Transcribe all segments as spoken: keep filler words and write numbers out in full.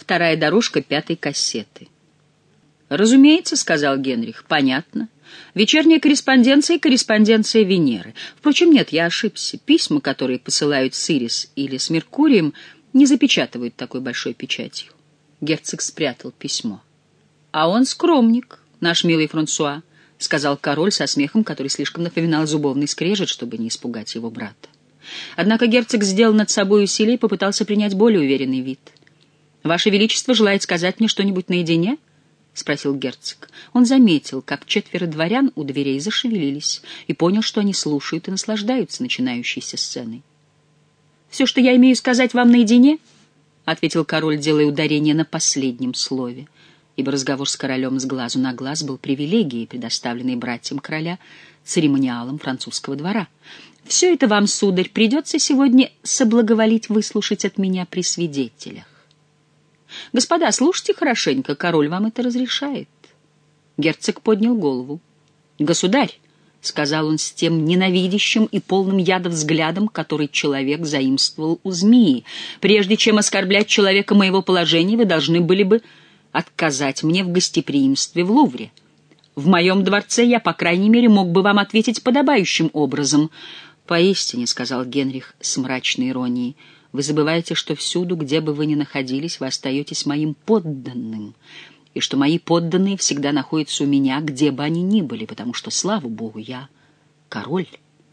вторая дорожка пятой кассеты. «Разумеется», — сказал Генрих, — «понятно. Вечерняя корреспонденция и корреспонденция Венеры. Впрочем, нет, я ошибся. Письма, которые посылают с Ирис или с Меркурием, не запечатывают такой большой печатью». Герцог спрятал письмо. «А он скромник, наш милый Франсуа», — сказал король со смехом, который слишком напоминал зубовный скрежет, чтобы не испугать его брата. Однако герцог сделал над собой усилие и попытался принять более уверенный вид. «Ваше Величество желает сказать мне что-нибудь наедине?» — спросил герцог. Он заметил, как четверо дворян у дверей зашевелились, и понял, что они слушают и наслаждаются начинающейся сценой. «Все, что я имею сказать вам наедине», — ответил король, делая ударение на последнем слове, ибо разговор с королем с глазу на глаз был привилегией, предоставленной братьям короля церемониалом французского двора. «Все это вам, сударь, придется сегодня соблаговолить выслушать от меня при свидетелях. Господа, слушайте хорошенько, король вам это разрешает». Герцог поднял голову. «Государь», — сказал он с тем ненавидящим и полным яда взглядом, который человек заимствовал у змеи, «прежде чем оскорблять человека моего положения, вы должны были бы отказать мне в гостеприимстве в Лувре. В моем дворце я, по крайней мере, мог бы вам ответить подобающим образом». «Поистине», — сказал Генрих с мрачной иронией, — «вы забываете, что всюду, где бы вы ни находились, вы остаетесь моим подданным, и что мои подданные всегда находятся у меня, где бы они ни были, потому что, слава Богу, я король,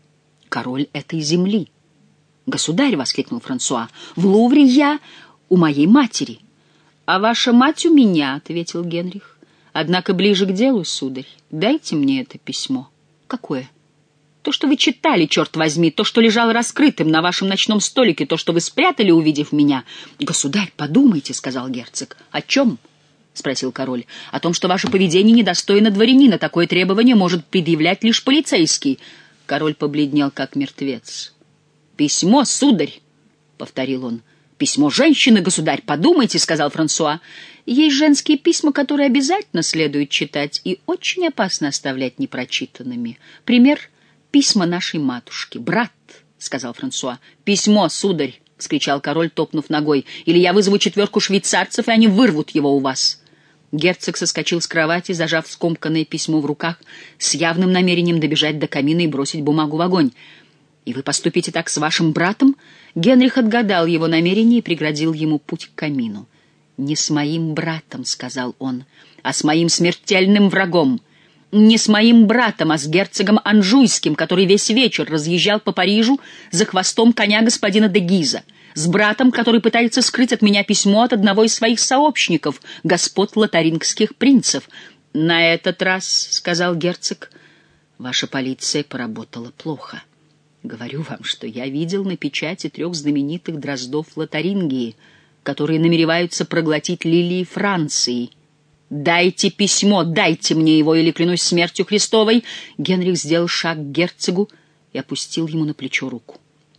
король этой земли». «Государь», — воскликнул Франсуа, — «в Лувре я у моей матери». «А ваша мать у меня», — ответил Генрих. «Однако ближе к делу, сударь, дайте мне это письмо». «Какое?» «То, что вы читали, черт возьми, то, что лежало раскрытым на вашем ночном столике, то, что вы спрятали, увидев меня». «Государь, подумайте», — сказал герцог. «О чем?» — спросил король. «О том, что ваше поведение недостойно дворянина. Такое требование может предъявлять лишь полицейский». Король побледнел, как мертвец. «Письмо, сударь», — повторил он. «Письмо женщины, государь, подумайте», — сказал Франсуа. «Есть женские письма, которые обязательно следует читать, и очень опасно оставлять непрочитанными. Пример — письма нашей матушки. Брат», — сказал Франсуа. «Письмо, сударь», — вскричал король, топнув ногой, «или я вызову четверку швейцарцев, и они вырвут его у вас». Герцог соскочил с кровати, зажав скомканное письмо в руках, с явным намерением добежать до камина и бросить бумагу в огонь. «И вы поступите так с вашим братом?» Генрих отгадал его намерение и преградил ему путь к камину. «Не с моим братом», — сказал он, — «а с моим смертельным врагом. Не с моим братом, а с герцогом Анжуйским, который весь вечер разъезжал по Парижу за хвостом коня господина де Гиза. С братом, который пытается скрыть от меня письмо от одного из своих сообщников, господ лотарингских принцев». «На этот раз», — сказал герцог, — «ваша полиция поработала плохо. Говорю вам, что я видел на печати трех знаменитых дроздов Лотарингии, которые намереваются проглотить лилии Франции. Дайте письмо, дайте мне его, или клянусь смертью Христовой». Генрих сделал шаг к герцогу и опустил ему на плечо руку.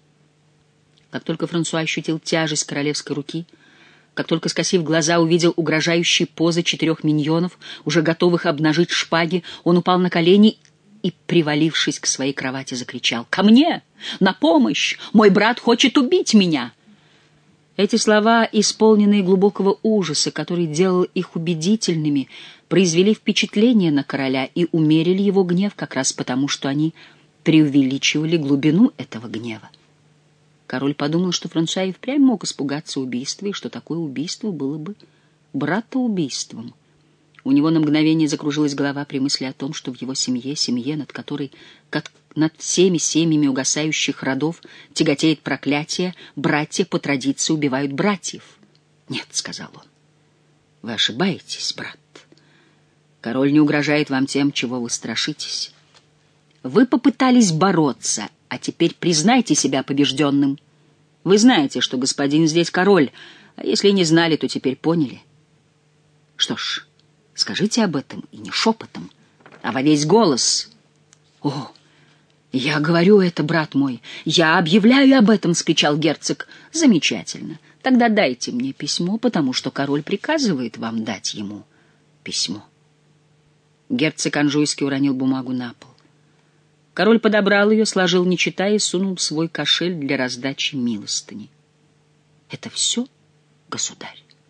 Как только Франсуа ощутил тяжесть королевской руки, как только, скосив глаза, увидел угрожающие позы четырех миньонов, уже готовых обнажить шпаги, он упал на колени и, привалившись к своей кровати, закричал: «Ко мне! На помощь! Мой брат хочет убить меня!» Эти слова, исполненные глубокого ужаса, который делал их убедительными, произвели впечатление на короля и умерили его гнев как раз потому, что они преувеличивали глубину этого гнева. Король подумал, что Франсуа и впрямь мог испугаться убийства, и что такое убийство было бы братоубийством. У него на мгновение закружилась голова при мысли о том, что в его семье, семье, над которой, как над всеми семьями угасающих родов, тяготеет проклятие, братья по традиции убивают братьев. «Нет», — сказал он, — «вы ошибаетесь, брат. Король не угрожает вам тем, чего вы страшитесь. Вы попытались бороться, а теперь признайте себя побежденным. Вы знаете, что господин здесь король, а если не знали, то теперь поняли. Что ж, скажите об этом, и не шепотом, а во весь голос». «О, я говорю это, брат мой, я объявляю об этом», — скричал герцог. «Замечательно. Тогда дайте мне письмо, потому что король приказывает вам дать ему письмо». Герцог Анжуйский уронил бумагу на пол. Король подобрал ее, сложил, не читая, и сунул в свой кошель для раздачи милостыни. «Это все, государь?» —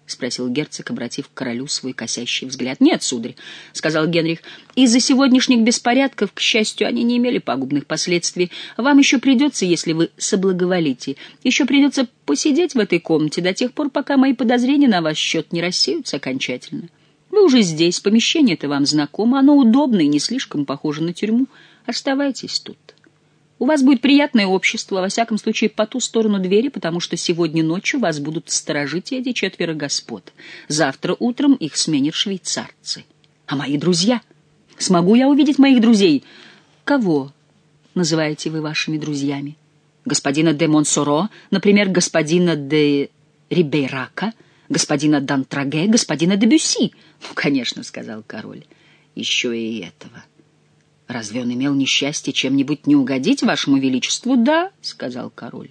— спросил герцог, обратив к королю свой косящий взгляд. — Нет, сударь, — сказал Генрих, — из-за сегодняшних беспорядков, к счастью, они не имели пагубных последствий. Вам еще придется, если вы соблаговолите, еще придется посидеть в этой комнате до тех пор, пока мои подозрения на ваш счет не рассеются окончательно. Вы уже здесь, помещение-то вам знакомо, оно удобно и не слишком похоже на тюрьму. Оставайтесь тут. У вас будет приятное общество, во всяком случае, по ту сторону двери, потому что сегодня ночью вас будут сторожить эти четверо господ. Завтра утром их сменят швейцарцы. А мои друзья? Смогу я увидеть моих друзей? Кого называете вы вашими друзьями? Господина де Монсоро, например, господина де Рибейрака, господина Д'Антраге, господина де Бюсси. Ну, конечно, — сказал король, — еще и этого. Разве он имел несчастье чем-нибудь не угодить вашему величеству? — Да, — сказал король.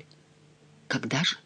— Когда же?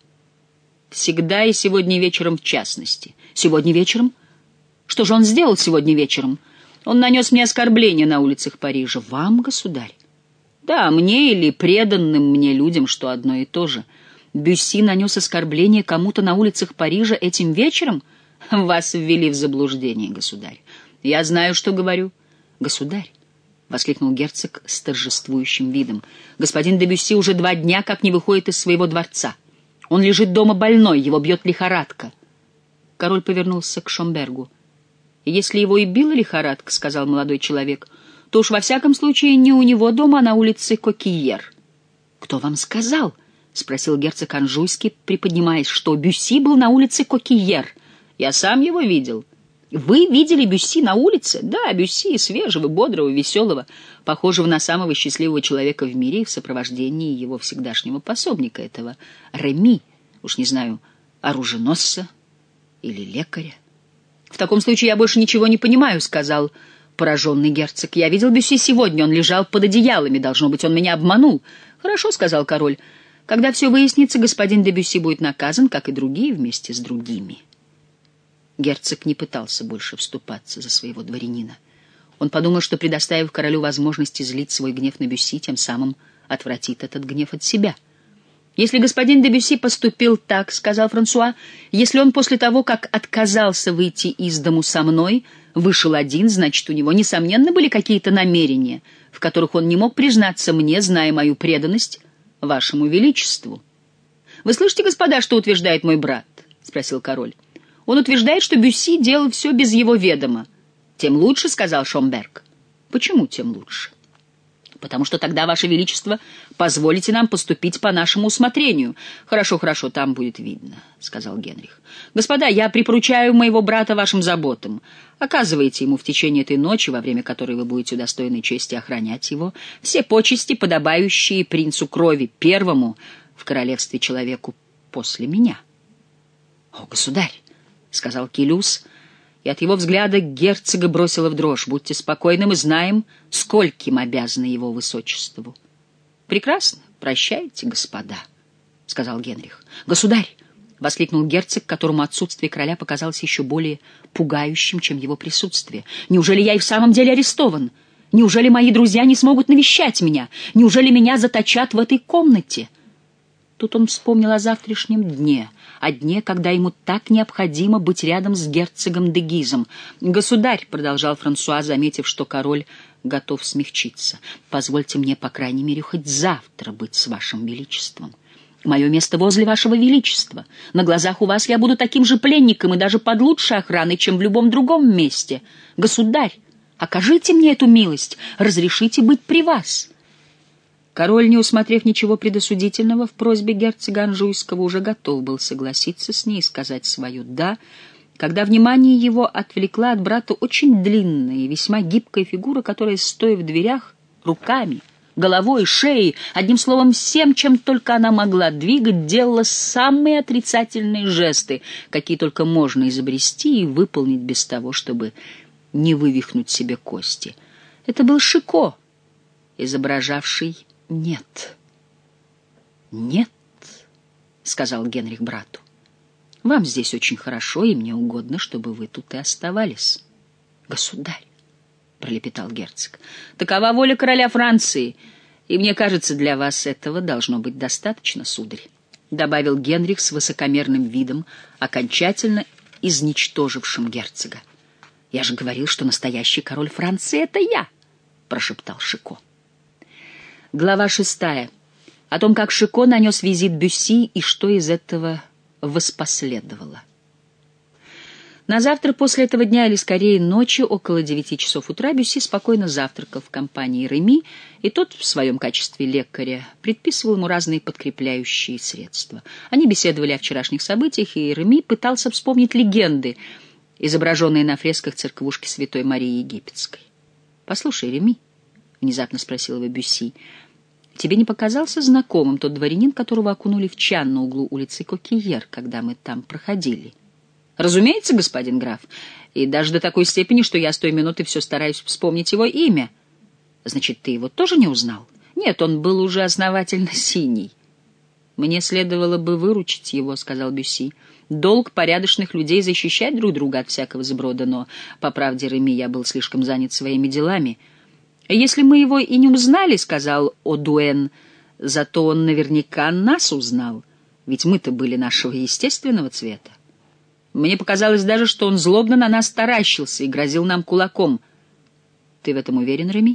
— Всегда и сегодня вечером в частности. — Сегодня вечером? Что же он сделал сегодня вечером? Он нанес мне оскорбление на улицах Парижа. — Вам, государь? — Да, мне или преданным мне людям, что одно и то же. Бюсси нанес оскорбление кому-то на улицах Парижа этим вечером? Вас ввели в заблуждение, государь. Я знаю, что говорю. — Государь, — воскликнул герцог с торжествующим видом, — господин де Бюсси уже два дня как не выходит из своего дворца. Он лежит дома больной, его бьет лихорадка. Король повернулся к Шомбергу. — Если его и била лихорадка, — сказал молодой человек, — то уж во всяком случае не у него дома, а на улице Кокийер. — Кто вам сказал? — спросил герцог Анжуйский, приподнимаясь, — что Бюсси был на улице Кокийер. — Я сам его видел. — Вы видели Бюсси на улице? — Да, Бюсси, свежего, бодрого, веселого, похожего на самого счастливого человека в мире, в сопровождении его всегдашнего пособника, этого Реми, уж не знаю, оруженосца или лекаря. — В таком случае я больше ничего не понимаю, — сказал пораженный герцог. — Я видел Бюсси сегодня, он лежал под одеялами, должно быть, он меня обманул. — Хорошо, — сказал король, — когда все выяснится, господин де Бюсси будет наказан, как и другие, вместе с другими. Герцог не пытался больше вступаться за своего дворянина. Он подумал, что, предоставив королю возможность излить свой гнев на Бюсси, тем самым отвратит этот гнев от себя. «Если господин де Бюсси поступил так, — сказал Франсуа, — если он после того, как отказался выйти из дому со мной, вышел один, значит, у него, несомненно, были какие-то намерения, в которых он не мог признаться мне, зная мою преданность вашему величеству». «Вы слышите, господа, что утверждает мой брат?» — спросил король. «Он утверждает, что Бюсси делал все без его ведома». «Тем лучше, — сказал Шомберг». «Почему тем лучше?» «Потому что тогда, ваше величество, позволите нам поступить по нашему усмотрению». «Хорошо, хорошо, там будет видно», — сказал Генрих. «Господа, я припоручаю моего брата вашим заботам. Оказывайте ему в течение этой ночи, во время которой вы будете удостоены чести охранять его, все почести, подобающие принцу крови, первому в королевстве человеку после меня». «О, государь!» — сказал Келюс, и от его взгляда герцога бросило в дрожь. «Будьте спокойны, мы знаем, скольким обязаны его высочеству». «Прекрасно, прощайте, господа», — сказал Генрих. «Государь!» — воскликнул герцог, которому отсутствие короля показалось еще более пугающим, чем его присутствие. «Неужели я и в самом деле арестован? Неужели мои друзья не смогут навещать меня? Неужели меня заточат в этой комнате?» Тут он вспомнил о завтрашнем дне, о дне, когда ему так необходимо быть рядом с герцогом де Гизом. «Государь», — продолжал Франсуа, заметив, что король готов смягчиться, — «позвольте мне, по крайней мере, хоть завтра быть с вашим величеством. Мое место возле вашего величества. На глазах у вас я буду таким же пленником и даже под лучшей охраной, чем в любом другом месте. Государь, окажите мне эту милость, разрешите быть при вас». Король, не усмотрев ничего предосудительного в просьбе герцога Анжуйского, уже готов был согласиться с ней и сказать свое «да», когда внимание его отвлекла от брата очень длинная и весьма гибкая фигура, которая, стоя в дверях, руками, головой, шеей, одним словом, всем, чем только она могла двигать, делала самые отрицательные жесты, какие только можно изобрести и выполнить без того, чтобы не вывихнуть себе кости. Это был Шико, изображавший «нет». «Нет», — сказал Генрих брату, — «вам здесь очень хорошо, и мне угодно, чтобы вы тут и оставались». «Государь», — пролепетал герцог, — «такова воля короля Франции, и мне кажется, для вас этого должно быть достаточно, сударь», — добавил Генрих с высокомерным видом, окончательно изничтожившим герцога. «Я же говорил, что настоящий король Франции — это я!» — прошептал Шико. Глава шестая. О том, как Шико нанес визит Бюсси и что из этого воспоследовало. На завтра после этого дня, или скорее ночи, около девяти часов утра, Бюсси спокойно завтракал в компании Реми, и тот в своем качестве лекаря предписывал ему разные подкрепляющие средства. Они беседовали о вчерашних событиях, и Реми пытался вспомнить легенды, изображенные на фресках церквушки Святой Марии Египетской. «Послушай, Реми», — внезапно спросил его Бюсси, — «тебе не показался знакомым тот дворянин, которого окунули в чан на углу улицы Кокиер, когда мы там проходили?» «Разумеется, господин граф, и даже до такой степени, что я с той минуты все стараюсь вспомнить его имя». «Значит, ты его тоже не узнал?» «Нет, он был уже основательно синий». «Мне следовало бы выручить его», — сказал Бюсси. «Долг порядочных людей защищать друг друга от всякого сброда, но, по правде, Реми, я был слишком занят своими делами». «Если мы его и не узнали», — сказал Одуэн, — «зато он наверняка нас узнал, ведь мы-то были нашего естественного цвета. Мне показалось даже, что он злобно на нас таращился и грозил нам кулаком. Ты в этом уверен, Реми?»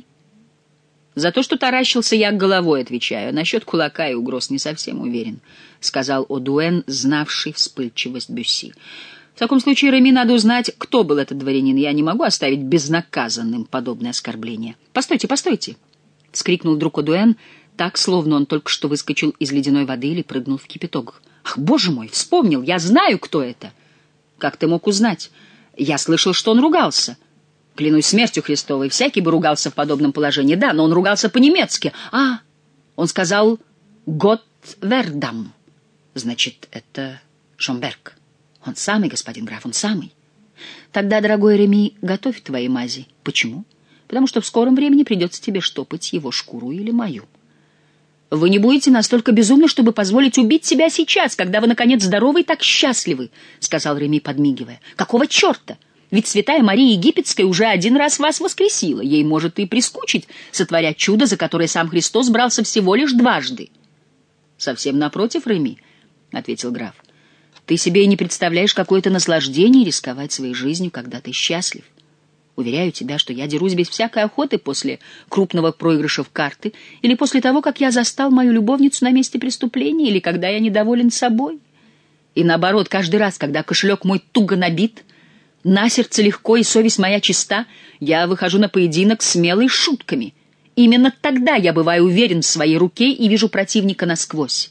«За то, что таращился, я головой отвечаю. Насчет кулака и угроз не совсем уверен», — сказал Одуэн, знавший вспыльчивость Бюсси. «В таком случае, Реми, надо узнать, кто был этот дворянин. Я не могу оставить безнаказанным подобное оскорбление». «Постойте, постойте!» — вскрикнул вдруг Одуэн, так, словно он только что выскочил из ледяной воды или прыгнул в кипяток. «Ах, боже мой, вспомнил! Я знаю, кто это!» «Как ты мог узнать? Я слышал, что он ругался». «Клянусь смертью Христовой, всякий бы ругался в подобном положении. Да, но он ругался по-немецки. А, он сказал «Гott вердам». Значит, это Шомберг. Он самый, господин граф, он самый. Тогда, дорогой Реми, готовь твои мази. Почему? Потому что в скором времени придется тебе штопать его шкуру или мою. Вы не будете настолько безумны, чтобы позволить убить себя сейчас, когда вы, наконец, здоровы и так счастливы, — сказал Реми, подмигивая. Какого черта? Ведь святая Мария Египетская уже один раз вас воскресила. Ей может и прискучить сотворять чудо, за которое сам Христос брался всего лишь дважды. — Совсем напротив, Реми, — ответил граф. — Ты себе и не представляешь, какое это наслаждение рисковать своей жизнью, когда ты счастлив. Уверяю тебя, что я дерусь без всякой охоты после крупного проигрыша в карты или после того, как я застал мою любовницу на месте преступления или когда я недоволен собой. И наоборот, каждый раз, когда кошелек мой туго набит, на сердце легко и совесть моя чиста, я выхожу на поединок смелой шутками. Именно тогда я бываю уверен в своей руке и вижу противника насквозь.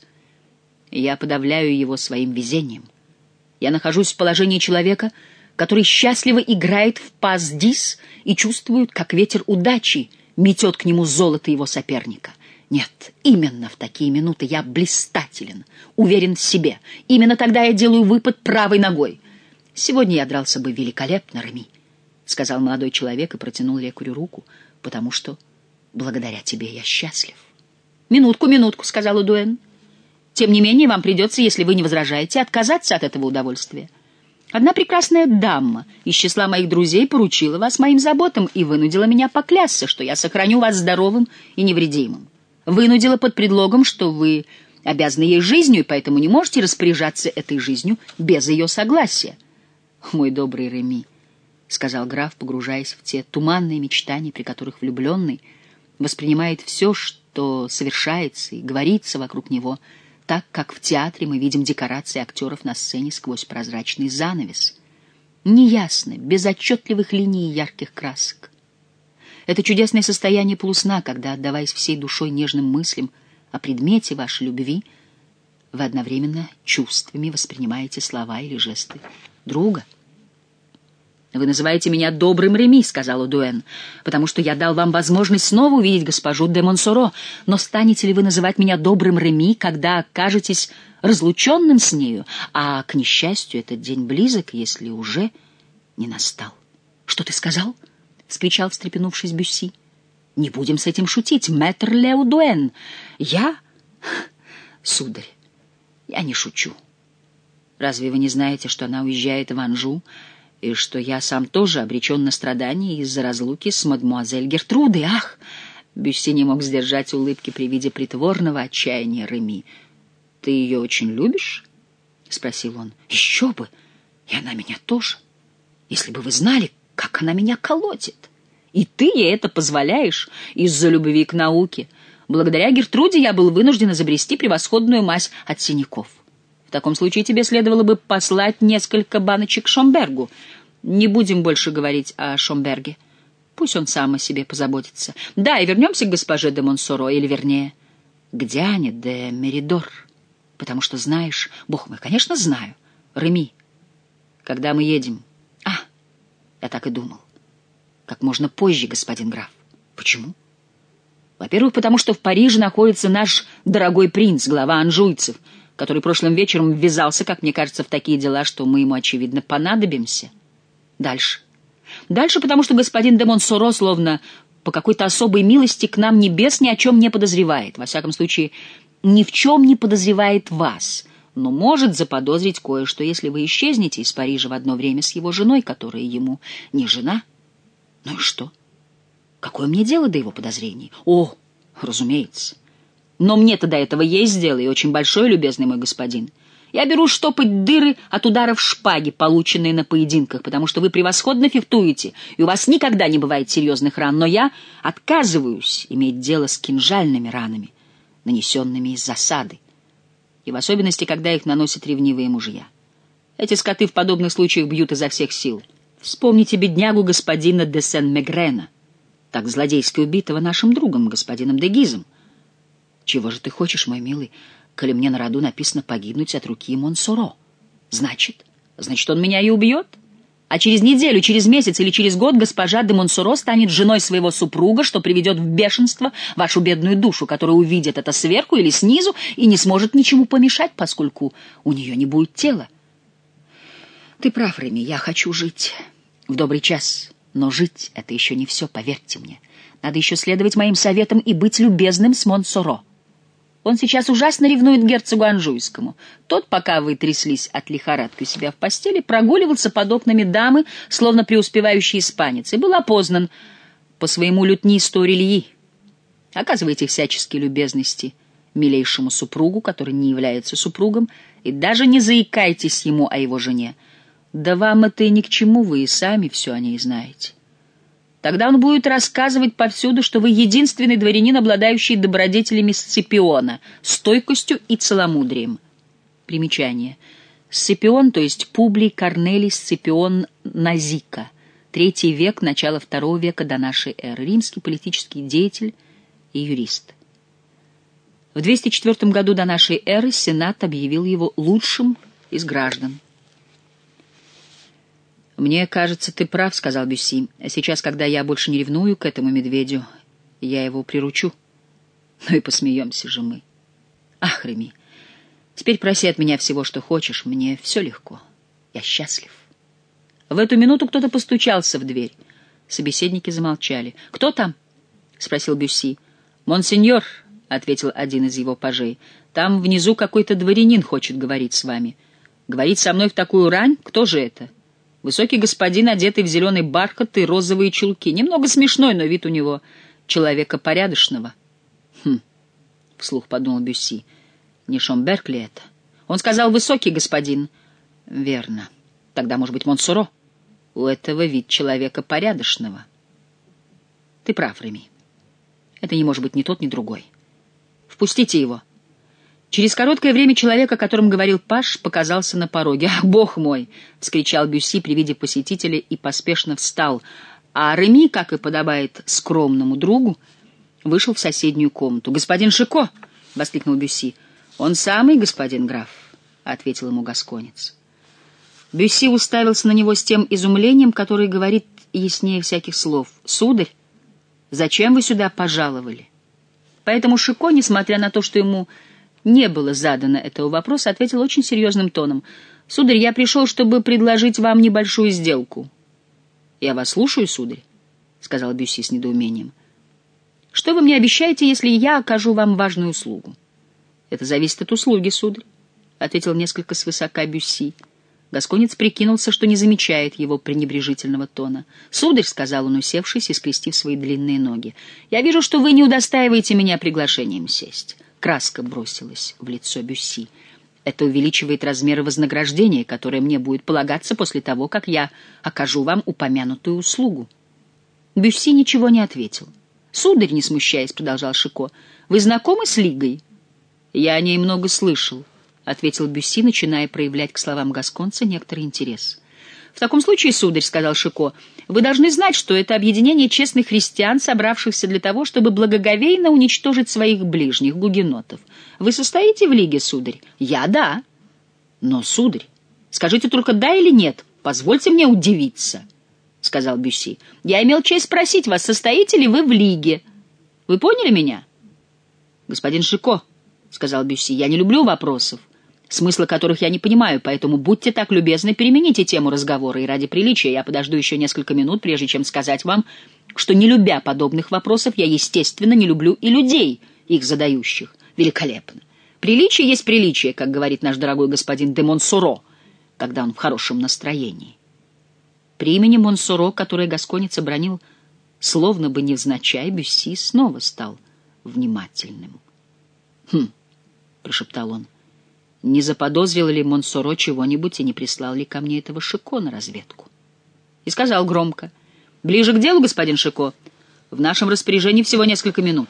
Я подавляю его своим везением. Я нахожусь в положении человека, который счастливо играет в пас-дис и чувствует, как ветер удачи метет к нему золото его соперника. Нет, именно в такие минуты я блистателен, уверен в себе. Именно тогда я делаю выпад правой ногой. «Сегодня я дрался бы великолепно, Реми», — сказал молодой человек и протянул лекарю руку, «потому что благодаря тебе я счастлив». «Минутку, минутку», — сказал Удуэн. «Тем не менее, вам придется, если вы не возражаете, отказаться от этого удовольствия. Одна прекрасная дама из числа моих друзей поручила вас моим заботам и вынудила меня поклясться, что я сохраню вас здоровым и невредимым. Вынудила под предлогом, что вы обязаны ей жизнью, и поэтому не можете распоряжаться этой жизнью без ее согласия». «Мой добрый Реми», — сказал граф, погружаясь в те туманные мечтания, при которых влюбленный воспринимает все, что совершается и говорится вокруг него, так, как в театре мы видим декорации актеров на сцене сквозь прозрачный занавес. Неясно, без отчетливых линий и ярких красок. Это чудесное состояние полусна, когда, отдаваясь всей душой нежным мыслям о предмете вашей любви, вы одновременно чувствами воспринимаете слова или жесты друга. «Вы называете меня добрым Реми», — сказал Удуэн, «потому что я дал вам возможность снова увидеть госпожу де Монсоро. Но станете ли вы называть меня добрым Реми, когда окажетесь разлученным с нею? А, к несчастью, этот день близок, если уже не настал». «Что ты сказал?» — вскричал, встрепенувшись Бюсси. «Не будем с этим шутить, мэтр Ле Удуэн. Я... сударь, я не шучу. Разве вы не знаете, что она уезжает в Анжу, и что я сам тоже обречен на страдания из-за разлуки с мадемуазель Гертрудой? Ах!» Бюсси не мог сдержать улыбки при виде притворного отчаяния Реми. «Ты ее очень любишь?» — спросил он. «Еще бы! И она меня тоже. Если бы вы знали, как она меня колотит. И ты ей это позволяешь из-за любви к науке. Благодаря Гертруде я был вынужден изобрести превосходную мазь от синяков. В таком случае тебе следовало бы послать несколько баночек Шомбергу. Не будем больше говорить о Шомберге. Пусть он сам о себе позаботится. Да, и вернемся к госпоже де Монсоро, или вернее, к Диане де Меридор. Потому что знаешь, бог мой, конечно, знаю, Реми, когда мы едем... А, я так и думал. Как можно позже, господин граф. Почему? Во-первых, потому что в Париже находится наш дорогой принц, глава анжуйцев, который прошлым вечером ввязался, как мне кажется, в такие дела, что мы ему, очевидно, понадобимся. Дальше. Дальше, потому что господин де Монсоро, словно по какой-то особой милости к нам небес, ни о чем не подозревает. Во всяком случае, ни в чем не подозревает вас, но может заподозрить кое-что, если вы исчезнете из Парижа в одно время с его женой, которая ему не жена. Ну и что? Какое мне дело до его подозрений? О, разумеется. Но мне-то до этого есть дело, и очень большое, любезный мой господин. Я беру штопать дыры от ударов шпаги, полученные на поединках, потому что вы превосходно фехтуете, и у вас никогда не бывает серьезных ран, но я отказываюсь иметь дело с кинжальными ранами, нанесенными из засады, и в особенности, когда их наносят ревнивые мужья. Эти скоты в подобных случаях бьют изо всех сил. Вспомните беднягу господина де Сен-Мегрена, так злодейски убитого нашим другом, господином де Гизом. Чего же ты хочешь, мой милый, коли мне на роду написано погибнуть от руки Монсоро? Значит, значит, он меня и убьет? А через неделю, через месяц или через год госпожа де Монсоро станет женой своего супруга, что приведет в бешенство вашу бедную душу, которая увидит это сверху или снизу и не сможет ничему помешать, поскольку у нее не будет тела. Ты прав, Реми, я хочу жить в добрый час, но жить — это еще не все, поверьте мне. Надо еще следовать моим советам и быть любезным с Монсоро. Он сейчас ужасно ревнует герцогу Анжуйскому. Тот, пока вы тряслись от лихорадки у себя в постели, прогуливался под окнами дамы, словно преуспевающий испанец, и был опознан по своему лютнисту рельи. Оказывайте всяческие любезности милейшему супругу, который не является супругом, и даже не заикайтесь ему о его жене. Да вам это и ни к чему, вы и сами все о ней знаете. Тогда он будет рассказывать повсюду, что вы единственный дворянин, обладающий добродетелями Сципиона, стойкостью и целомудрием. Примечание. Сципион, то есть Публий Корнелий Сципион Назика, третий век, начало второго века до нашей эры, римский политический деятель и юрист. В двести четвёртом году до нашей эры Сенат объявил его лучшим из граждан. «Мне кажется, ты прав», — сказал Бюсси. «А сейчас, когда я больше не ревную к этому медведю, я его приручу. Ну и посмеемся же мы. Ах, Реми, теперь проси от меня всего, что хочешь. Мне все легко. Я счастлив». В эту минуту кто-то постучался в дверь. Собеседники замолчали. «Кто там?» — спросил Бюсси. «Монсеньор», — ответил один из его пажей. «Там внизу какой-то дворянин хочет говорить с вами». «Говорить со мной в такую рань? Кто же это?» Высокий господин, одетый в зеленый бархат и розовые чулки. Немного смешной, но вид у него человека порядочного. «Хм», — вслух подумал Бюсси, — «не Шомберг ли это?» Он сказал: «Высокий господин». «Верно. Тогда, может быть, Монсоро? У этого вид человека порядочного». «Ты прав, Реми. Это не может быть ни тот, ни другой. Впустите его». Через короткое время человек, о котором говорил паж, показался на пороге. «Ах, бог мой!» — вскричал Бюсси при виде посетителя и поспешно встал. А Реми, как и подобает скромному другу, вышел в соседнюю комнату. «Господин Шико!» — воскликнул Бюсси. «Он самый, господин граф», — ответил ему гасконец. Бюсси уставился на него с тем изумлением, которое говорит яснее всяких слов. «Сударь, зачем вы сюда пожаловали?» Поэтому Шико, несмотря на то, что ему не было задано этого вопроса, ответил очень серьезным тоном. «Сударь, я пришел, чтобы предложить вам небольшую сделку». «Я вас слушаю, сударь», — сказал Бюсси с недоумением. «Что вы мне обещаете, если я окажу вам важную услугу?» «Это зависит от услуги, сударь», — ответил несколько свысока Бюсси. Гасконец прикинулся, что не замечает его пренебрежительного тона. «Сударь», — сказал он, усевшись и скрестив свои длинные ноги, — «я вижу, что вы не удостаиваете меня приглашением сесть». Краска бросилась в лицо Бюсси. Это увеличивает размеры вознаграждения, которое мне будет полагаться после того, как я окажу вам упомянутую услугу». Бюсси ничего не ответил. «Сударь, не смущаясь, — продолжал Шико, — вы знакомы с Лигой?» «Я о ней много слышал», — ответил Бюсси, начиная проявлять к словам гасконца некоторый интерес. «В таком случае, сударь, — сказал Шико, — вы должны знать, что это объединение честных христиан, собравшихся для того, чтобы благоговейно уничтожить своих ближних, гугенотов. Вы состоите в Лиге, сударь?» «Я — да». «Но, сударь, скажите только да или нет, позвольте мне удивиться», — сказал Бюсси. «Я имел честь спросить вас, состоите ли вы в Лиге. Вы поняли меня?» «Господин Шико, — сказал Бюсси, — я не люблю вопросов, смысла которых я не понимаю, поэтому будьте так любезны, перемените тему разговора, и ради приличия я подожду еще несколько минут, прежде чем сказать вам, что, не любя подобных вопросов, я, естественно, не люблю и людей, их задающих. Великолепно. Приличие есть приличие, как говорит наш дорогой господин де Монсоро, когда он в хорошем настроении». При имени Монсоро, которое гасконец обронил, словно бы невзначай, Бюсси снова стал внимательным. «Хм», — прошептал он, — «не заподозрил ли Монсоро чего-нибудь и не прислал ли ко мне этого Шико на разведку?» И сказал громко: «Ближе к делу, господин Шико. В нашем распоряжении всего несколько минут».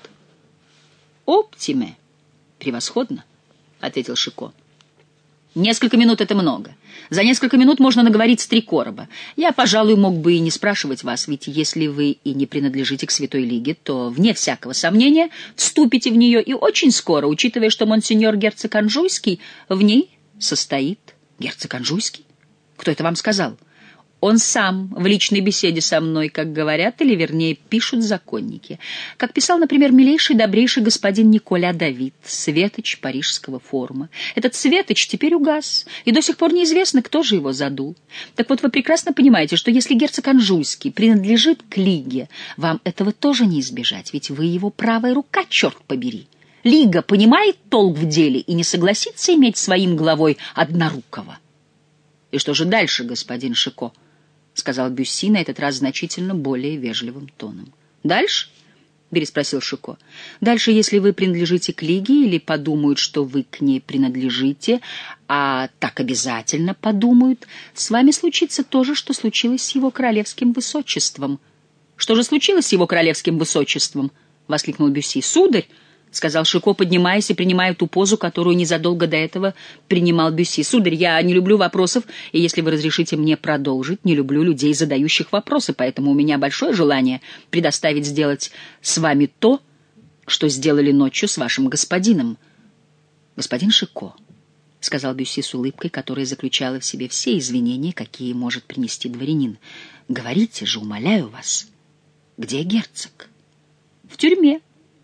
«Оптиме». «Превосходно», — ответил Шико. «Несколько минут — это много. За несколько минут можно наговорить с три короба. Я, пожалуй, мог бы и не спрашивать вас, ведь если вы и не принадлежите к Святой Лиге, то, вне всякого сомнения, вступите в нее и очень скоро, учитывая, что монсеньор герцог Анжуйский в ней состоит». «Герцог Анжуйский? Кто это вам сказал?» «Он сам в личной беседе со мной, как говорят, или, вернее, пишут законники. Как писал, например, милейший, добрейший господин Николя Давид, светоч Парижского форума. Этот светоч теперь угас, и до сих пор неизвестно, кто же его задул. Так вот, вы прекрасно понимаете, что если герцог Анжуйский принадлежит к Лиге, вам этого тоже не избежать, ведь вы его правая рука, черт побери. Лига понимает толк в деле и не согласится иметь своим главой однорукого». «И что же дальше, господин Шико?» — сказал Бюсси на этот раз значительно более вежливым тоном. «Дальше?» — переспросил Шико. «Дальше, если вы принадлежите к Лиге или подумают, что вы к ней принадлежите, а так обязательно подумают, с вами случится то же, что случилось с его королевским высочеством». «Что же случилось с его королевским высочеством?» — воскликнул Бюсси. «Сударь!» — сказал Шико, поднимаясь и принимая ту позу, которую незадолго до этого принимал Бюсси. «Сударь, я не люблю вопросов, и, если вы разрешите мне продолжить, не люблю людей, задающих вопросы, поэтому у меня большое желание предоставить сделать с вами то, что сделали ночью с вашим господином». «Господин Шико», — сказал Бюсси с улыбкой, которая заключала в себе все извинения, какие может принести дворянин, — «говорите же, умоляю вас, где герцог?» «В тюрьме».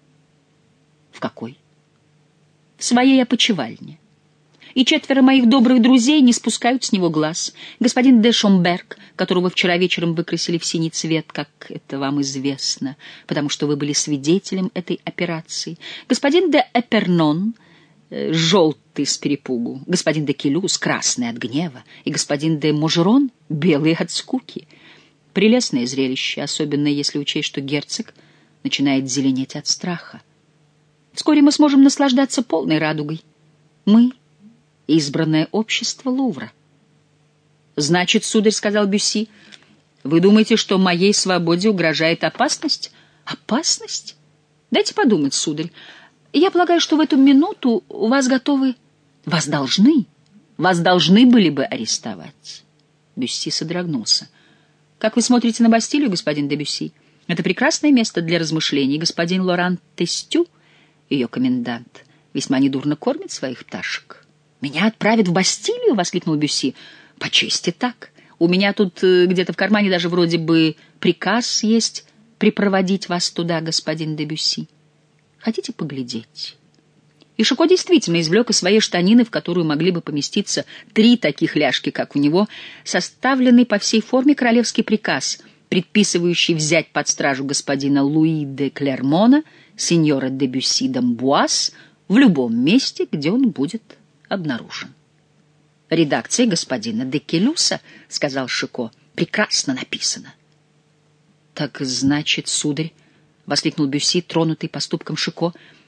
«В какой?» «В своей опочивальне. И четверо моих добрых друзей не спускают с него глаз. Господин де Шомберг, которого вчера вечером выкрасили в синий цвет, как это вам известно, потому что вы были свидетелем этой операции. Господин де Эпернон, э, желтый с перепугу. Господин де Келюс, красный от гнева. И господин де Можерон, белый от скуки. Прелестное зрелище, особенно если учесть, что герцог начинает зеленеть от страха. Вскоре мы сможем наслаждаться полной радугой. Мы — избранное общество Лувра». «Значит, сударь, — сказал Бюсси, — вы думаете, что моей свободе угрожает опасность?» «Опасность? Дайте подумать, сударь. Я полагаю, что в эту минуту у вас готовы... Вас должны, вас должны были бы арестовать». Бюсси содрогнулся. «Как вы смотрите на Бастилию, господин де Бюсси? Это прекрасное место для размышлений. Господин Лоран Тестю, ее комендант, весьма недурно кормит своих пташек». «Меня отправят в Бастилию?» — воскликнул Бюсси. «По чести так. У меня тут э, где-то в кармане даже вроде бы приказ есть припроводить вас туда, господин де Бюсси. Хотите поглядеть?» И Шико действительно извлек из своей штанины, в которую могли бы поместиться три таких ляжки, как у него, составленный по всей форме королевский приказ, предписывающий взять под стражу господина Луи де Клермона, сеньора де Бюсси d'Амбуаз, в любом месте, где он будет обнаружен. «Редакция господина де Келюса, — сказал Шико, — прекрасно написано». «Так значит, сударь, — воскликнул Бюсси, тронутый поступком Шико, —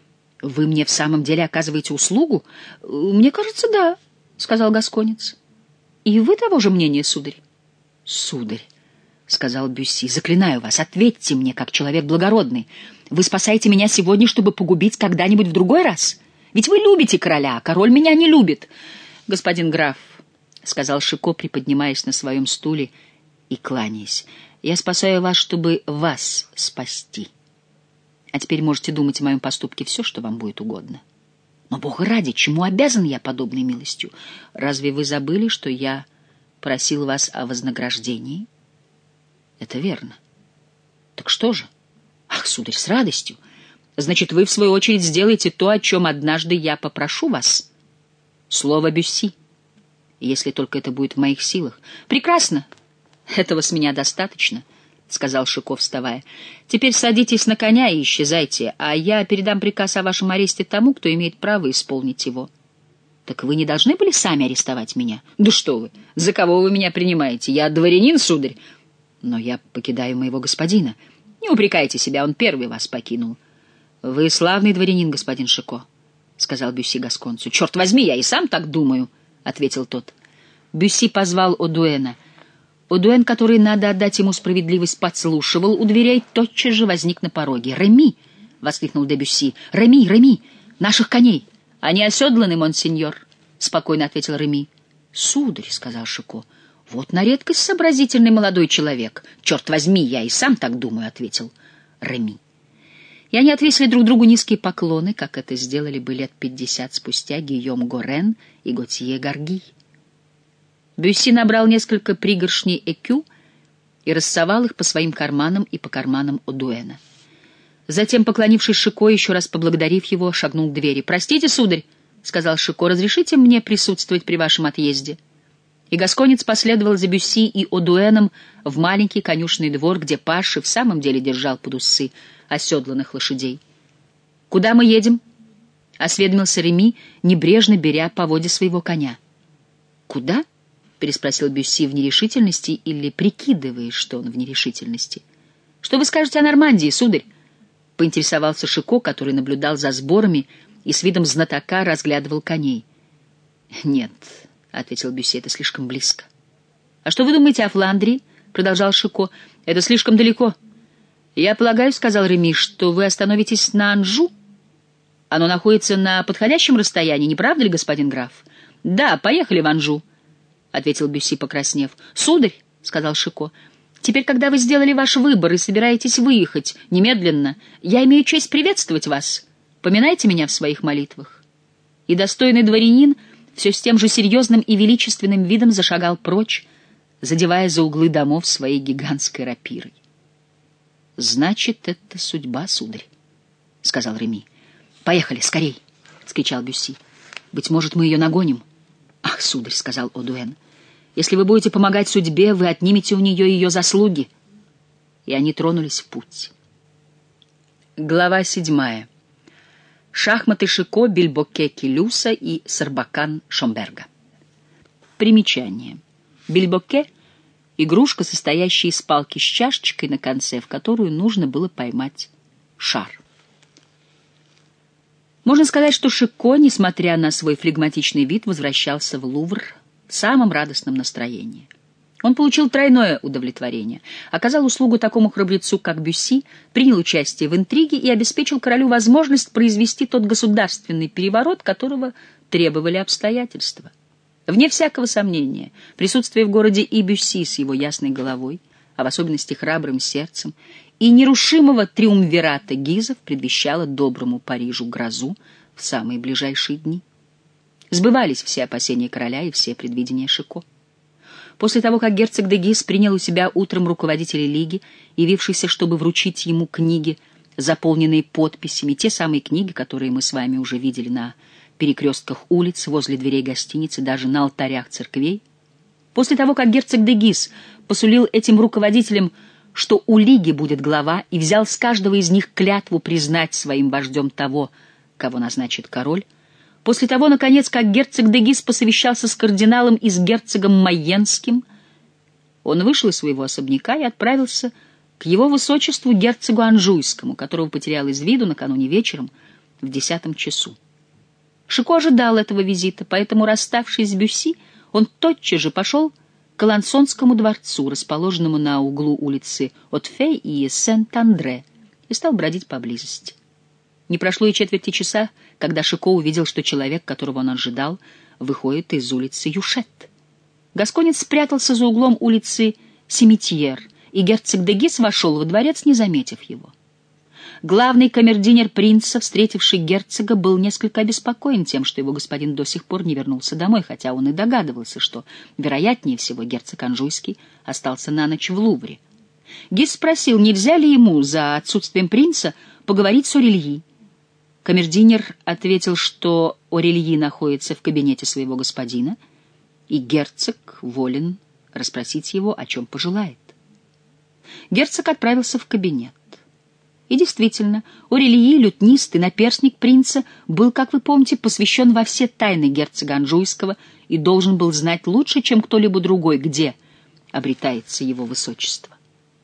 Вы мне в самом деле оказываете услугу? Мне кажется, да, — сказал гасконец. И вы того же мнения, сударь? Сударь, — сказал Бюсси, — заклинаю вас, ответьте мне, как человек благородный. Вы спасаете меня сегодня, чтобы погубить когда-нибудь в другой раз? Ведь вы любите короля, а король меня не любит. Господин граф, — сказал Шико, приподнимаясь на своем стуле и кланяясь, — я спасаю вас, чтобы вас спасти. А теперь можете думать о моем поступке все, что вам будет угодно. Но, Бога ради, чему обязан я подобной милостью? Разве вы забыли, что я просил вас о вознаграждении? Это верно. Так что же? Ах, сударь, с радостью. Значит, вы, в свою очередь, сделаете то, о чем однажды я попрошу вас. Слово Бюсси. Если только это будет в моих силах. Прекрасно. Этого с меня достаточно, — сказал Шико, вставая. — Теперь садитесь на коня и исчезайте, а я передам приказ о вашем аресте тому, кто имеет право исполнить его. — Так вы не должны были сами арестовать меня? — Да что вы! За кого вы меня принимаете? Я дворянин, сударь. Но я покидаю моего господина. Не упрекайте себя, он первый вас покинул. — Вы славный дворянин, господин Шико, — сказал Бюсси гасконцу. — Черт возьми, я и сам так думаю, — ответил тот. Бюсси позвал Одуэна. Одуэн, который, надо отдать ему справедливость, подслушивал у дверей, тотчас же возник на пороге. «Реми!» — воскликнул де Бюсси. «Реми, Реми! Наших коней! Они оседланы, монсеньор!» — спокойно ответил Реми. «Сударь», — сказал Шико, — «вот на редкость сообразительный молодой человек. Черт возьми, я и сам так думаю», — ответил Реми. И они отвесили друг другу низкие поклоны, как это сделали бы лет пятьдесят спустя Гийом Горен и Готье Гарги. Бюсси набрал несколько пригоршней экю и рассовал их по своим карманам и по карманам Одуэна. Затем, поклонившись Шико, еще раз поблагодарив его, шагнул к двери. «Простите, сударь», — сказал Шико, — «разрешите мне присутствовать при вашем отъезде?» И гасконец последовал за Бюсси и Одуэном в маленький конюшный двор, где паш в самом деле держал под усы оседланных лошадей. «Куда мы едем?» — осведомился Реми, небрежно беря поводья своего коня. «Куда?» — переспросил Бюсси в нерешительности или прикидывая, что он в нерешительности. — Что вы скажете о Нормандии, сударь? — поинтересовался Шико, который наблюдал за сборами и с видом знатока разглядывал коней. — Нет, — ответил Бюсси, — это слишком близко. — А что вы думаете о Фландрии? — продолжал Шико. — Это слишком далеко. — Я полагаю, — сказал Реми, — что вы остановитесь на Анжу? Оно находится на подходящем расстоянии, не правда ли, господин граф? — Да, поехали в Анжу, — ответил Бюсси, покраснев. — Сударь, — сказал Шико, — теперь, когда вы сделали ваш выбор и собираетесь выехать немедленно, я имею честь приветствовать вас. Поминайте меня в своих молитвах. И достойный дворянин все с тем же серьезным и величественным видом зашагал прочь, задевая за углы домов своей гигантской рапирой. — Значит, это судьба, сударь, — сказал Реми. — Поехали, скорей! — вскричал Бюсси. — Быть может, мы ее нагоним. — Ах, сударь, — сказал Одуэн, — если вы будете помогать судьбе, вы отнимете у нее ее заслуги. И они тронулись в путь. Глава седьмая. Шахматы Шико, Бильбоке Келюса и Сарбакан Шомберга. Примечание. Бильбоке — игрушка, состоящая из палки с чашечкой на конце, в которую нужно было поймать шар. Можно сказать, что Шико, несмотря на свой флегматичный вид, возвращался в Лувр в самом радостном настроении. Он получил тройное удовлетворение, оказал услугу такому храбрецу, как Бюсси, принял участие в интриге и обеспечил королю возможность произвести тот государственный переворот, которого требовали обстоятельства. Вне всякого сомнения, присутствие в городе и Бюсси с его ясной головой, а в особенности храбрым сердцем, и нерушимого триумвирата Гизов предвещало доброму Парижу грозу в самые ближайшие дни. Сбывались все опасения короля и все предвидения Шико. После того, как герцог де Гиз принял у себя утром руководителей лиги, явившийся, чтобы вручить ему книги, заполненные подписями, те самые книги, которые мы с вами уже видели на перекрестках улиц, возле дверей гостиницы, даже на алтарях церквей, после того, как герцог де Гиз посулил этим руководителям, что у лиги будет глава, и взял с каждого из них клятву признать своим вождем того, кого назначит король, после того, наконец, как герцог де Гиз посовещался с кардиналом и с герцогом Майенским, он вышел из своего особняка и отправился к его высочеству герцогу Анжуйскому, которого потерял из виду накануне вечером в десятом часу. Шико ожидал этого визита, поэтому, расставшись с Бюсси, он тотчас же пошел к Алансонскому дворцу, расположенному на углу улицы Отфей и Сент-Андре, и стал бродить поблизости. Не прошло и четверти часа, когда Шико увидел, что человек, которого он ожидал, выходит из улицы Юшет. Гасконец спрятался за углом улицы Семитьер, и герцог де Гис вошел во дворец, не заметив его. Главный камердинер принца, встретивший герцога, был несколько обеспокоен тем, что его господин до сих пор не вернулся домой, хотя он и догадывался, что, вероятнее всего, герцог Анжуйский остался на ночь в Лувре. Гис спросил, нельзя ли ему за отсутствием принца поговорить с Орельи. Камердинер ответил, что Орельи находится в кабинете своего господина, и герцог волен расспросить его, о чем пожелает. Герцог отправился в кабинет. И действительно, Орельи, лютнист и наперсник принца, был, как вы помните, посвящен во все тайны герцога Анжуйского и должен был знать лучше, чем кто-либо другой, где обретается его высочество.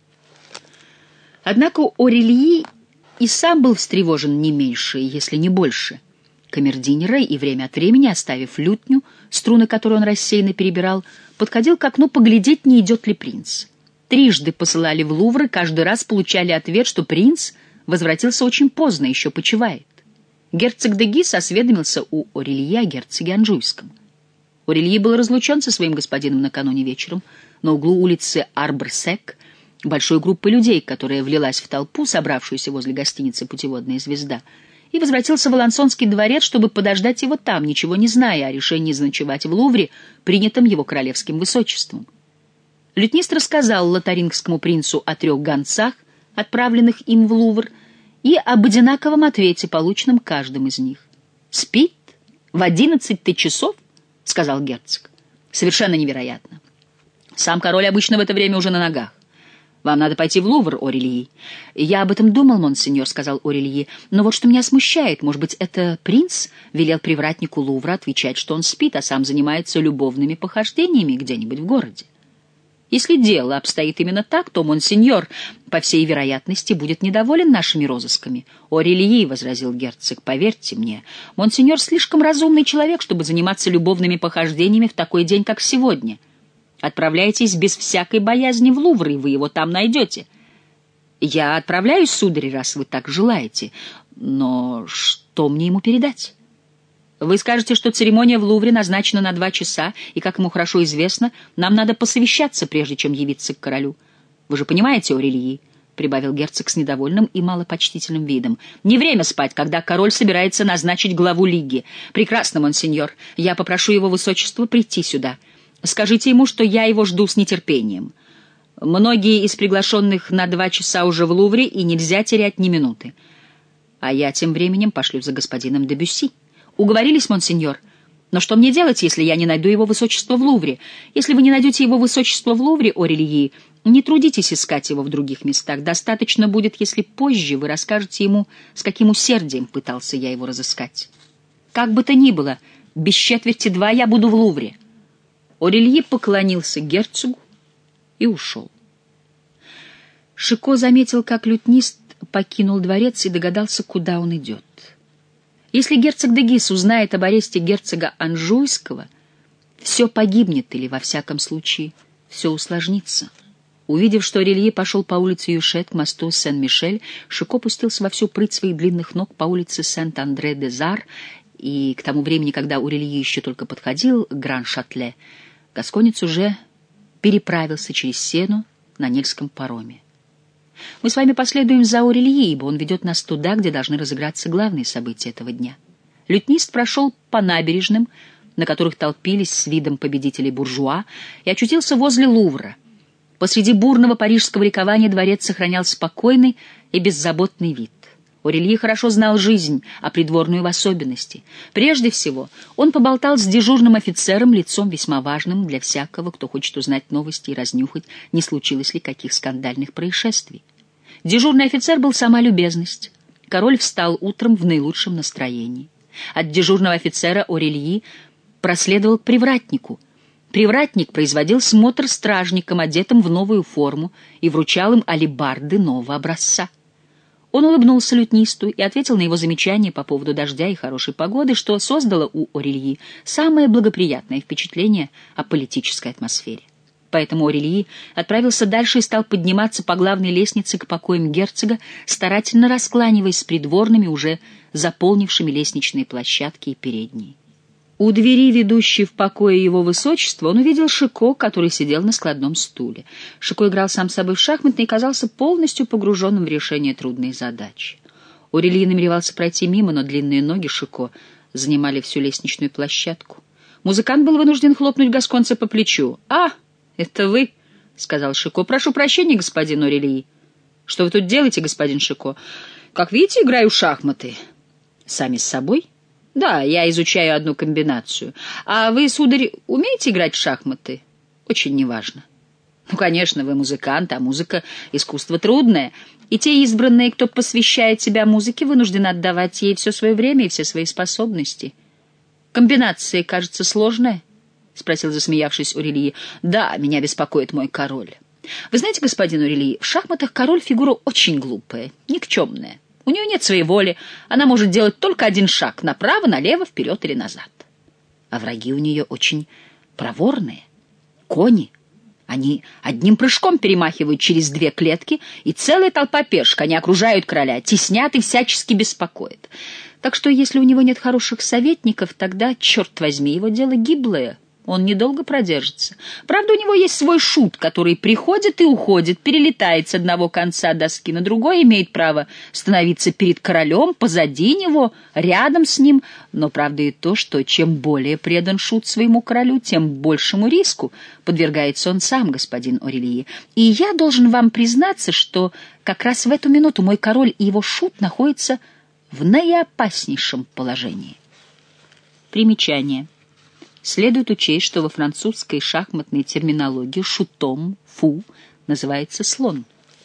Однако Орельи и сам был встревожен не меньше, если не больше камердинера, и время от времени, оставив лютню, струны которой он рассеянно перебирал, подходил к окну поглядеть, не идет ли принц. Трижды посылали в Лувр, и каждый раз получали ответ, что принц возвратился очень поздно, еще почивает. Герцог де Гис осведомился у Орельи о герцоге Анжуйском. Орельи был разлучен со своим господином накануне вечером на углу улицы Арбр-Сек большой группой людей, которая влилась в толпу, собравшуюся возле гостиницы «Путеводная звезда», и возвратился в Алансонский дворец, чтобы подождать его там, ничего не зная о решении заночевать в Лувре, принятом его королевским высочеством. Лютнист рассказал лотарингскому принцу о трех гонцах, отправленных им в Лувр, и об одинаковом ответе, полученном каждым из них. «Спит? В одиннадцать часов?» — сказал герцог. «Совершенно невероятно. Сам король обычно в это время уже на ногах. Вам надо пойти в Лувр, Орельи». «Я об этом думал, монсеньор», — сказал Орельи, «но вот что меня смущает. Может быть, это принц велел привратнику Лувра отвечать, что он спит, а сам занимается любовными похождениями где-нибудь в городе? Если дело обстоит именно так, то монсеньор, по всей вероятности, будет недоволен нашими розысками». «Орельи», — возразил герцог, — «поверьте мне, монсеньор слишком разумный человек, чтобы заниматься любовными похождениями в такой день, как сегодня. Отправляйтесь без всякой боязни в Лувр, и вы его там найдете». «Я отправляюсь, сударь, раз вы так желаете, но что мне ему передать?» «Вы скажете, что церемония в Лувре назначена на два часа, и, как ему хорошо известно, нам надо посовещаться, прежде чем явиться к королю. Вы же понимаете, Орельи», — прибавил герцог с недовольным и малопочтительным видом, «не время спать, когда король собирается назначить главу лиги. Прекрасно, монсеньор, я попрошу его высочество прийти сюда. Скажите ему, что я его жду с нетерпением. Многие из приглашенных на два часа уже в Лувре, и нельзя терять ни минуты. А я тем временем пошлю за господином де Бюсси». «Уговорились, монсеньор? Но что мне делать, если я не найду его высочество в Лувре? Если вы не найдете его высочество в Лувре, Орельи, не трудитесь искать его в других местах. Достаточно будет, если позже вы расскажете ему, с каким усердием пытался я его разыскать. Как бы то ни было, без четверти два я буду в Лувре». Орельи поклонился герцогу и ушел. Шико заметил, как лютнист покинул дворец, и догадался, куда он идет. Если герцог де Гис узнает об аресте герцога Анжуйского, все погибнет или, во всяком случае, все усложнится. Увидев, что Орельи пошел по улице Юшет к мосту Сен-Мишель, Шико пустился во всю прыть своих длинных ног по улице Сент-Андре-де-Зар, и к тому времени, когда Орельи еще только подходил к Гран-Шатле, гасконец уже переправился через Сену на Нильском пароме. Мы с вами последуем за Орельи, ибо он ведет нас туда, где должны разыграться главные события этого дня. Лютнист прошел по набережным, на которых толпились с видом победителей буржуа, и очутился возле Лувра. Посреди бурного парижского ликования дворец сохранял спокойный и беззаботный вид. Орельи хорошо знал жизнь, а придворную в особенности. Прежде всего, он поболтал с дежурным офицером, лицом весьма важным для всякого, кто хочет узнать новости и разнюхать, не случилось ли каких скандальных происшествий. Дежурный офицер был сама любезность. Король встал утром в наилучшем настроении. От дежурного офицера Орельи проследовал к привратнику. Привратник производил смотр стражникам, одетым в новую форму, и вручал им алебарды нового образца. Он улыбнулся лютнисту и ответил на его замечание по поводу дождя и хорошей погоды, что создало у Орельи самое благоприятное впечатление о политической атмосфере. Поэтому Орельи отправился дальше и стал подниматься по главной лестнице к покоям герцога, старательно раскланиваясь с придворными, уже заполнившими лестничные площадки и передние. У двери, ведущей в покое его высочества, он увидел Шико, который сидел на складном стуле. Шико играл сам с собой в шахматы и казался полностью погруженным в решение трудной задачи. Орельи намеревался пройти мимо, но длинные ноги Шико занимали всю лестничную площадку. Музыкант был вынужден хлопнуть гасконца по плечу. «А, это вы?» — сказал Шико. «Прошу прощения, господин Орельи». «Что вы тут делаете, господин Шико?» «Как видите, играю в шахматы». «Сами с собой?» «Да, я изучаю одну комбинацию. А вы, сударь, умеете играть в шахматы?» «Очень неважно». «Ну, конечно, вы музыкант, а музыка — искусство трудное. И те избранные, кто посвящает себя музыке, вынуждены отдавать ей все свое время и все свои способности». «Комбинация, кажется, сложная?» — спросил, засмеявшись, Орельи. «Да, меня беспокоит мой король. Вы знаете, господин Орельи, в шахматах король — фигура очень глупая, никчемная. У нее нет своей воли, она может делать только один шаг — направо, налево, вперед или назад. А враги у нее очень проворные. Кони. Они одним прыжком перемахивают через две клетки, и целая толпа пешек. Они окружают короля, теснят и всячески беспокоят. Так что если у него нет хороших советников, тогда, черт возьми, его дело гиблое. Он недолго продержится. Правда, у него есть свой шут, который приходит и уходит, перелетает с одного конца доски на другой, имеет право становиться перед королем, позади него, рядом с ним. Но правда и то, что чем более предан шут своему королю, тем большему риску подвергается он сам, господин Орельи. И я должен вам признаться, что как раз в эту минуту мой король и его шут находятся в наиопаснейшем положении. Примечание. Следует учесть, что во французской шахматной терминологии шутом, фу, называется слон.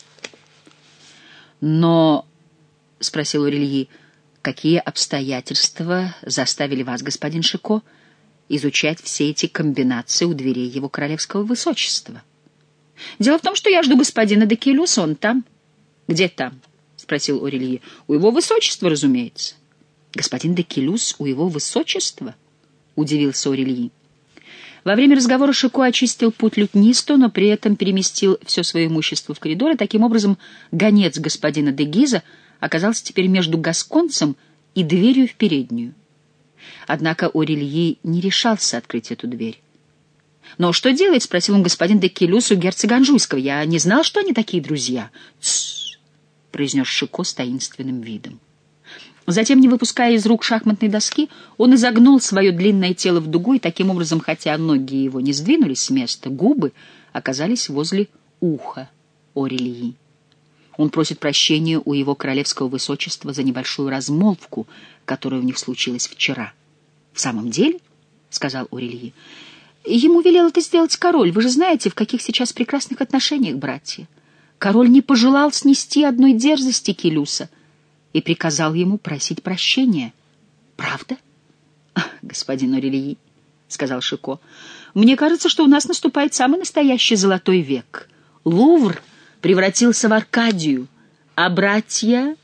«Но, — спросил Орельи, — какие обстоятельства заставили вас, господин Шико, изучать все эти комбинации у дверей его королевского высочества?» «Дело в том, что я жду господина де Келюса, он там». «Где там?» — спросил Орельи. «У его высочества, разумеется». «Господин де Келюс у его высочества?» — удивился Орельи. Во время разговора Шико очистил путь лютнисту, но при этом переместил все свое имущество в коридор, и таким образом гонец господина де Гиза оказался теперь между гасконцем и дверью в переднюю. Однако Орельи не решался открыть эту дверь. «Но что делать?» — спросил он господин де Келюс у герцога Анжуйского. «Я не знал, что они такие друзья». «Тссс», — произнес Шико с таинственным видом. Затем, не выпуская из рук шахматной доски, он изогнул свое длинное тело в дугу, и таким образом, хотя ноги его не сдвинулись с места, губы оказались возле уха Орельи. Он просит прощения у его королевского высочества за небольшую размолвку, которая у них случилась вчера. «В самом деле?» — сказал Орельи. «Ему велел это сделать король. Вы же знаете, в каких сейчас прекрасных отношениях братья. Король не пожелал снести одной дерзости Келюса и приказал ему просить прощения. Правда?» «Господин Орельи», — сказал Шико, — «мне кажется, что у нас наступает самый настоящий золотой век. Лувр превратился в Аркадию, а братья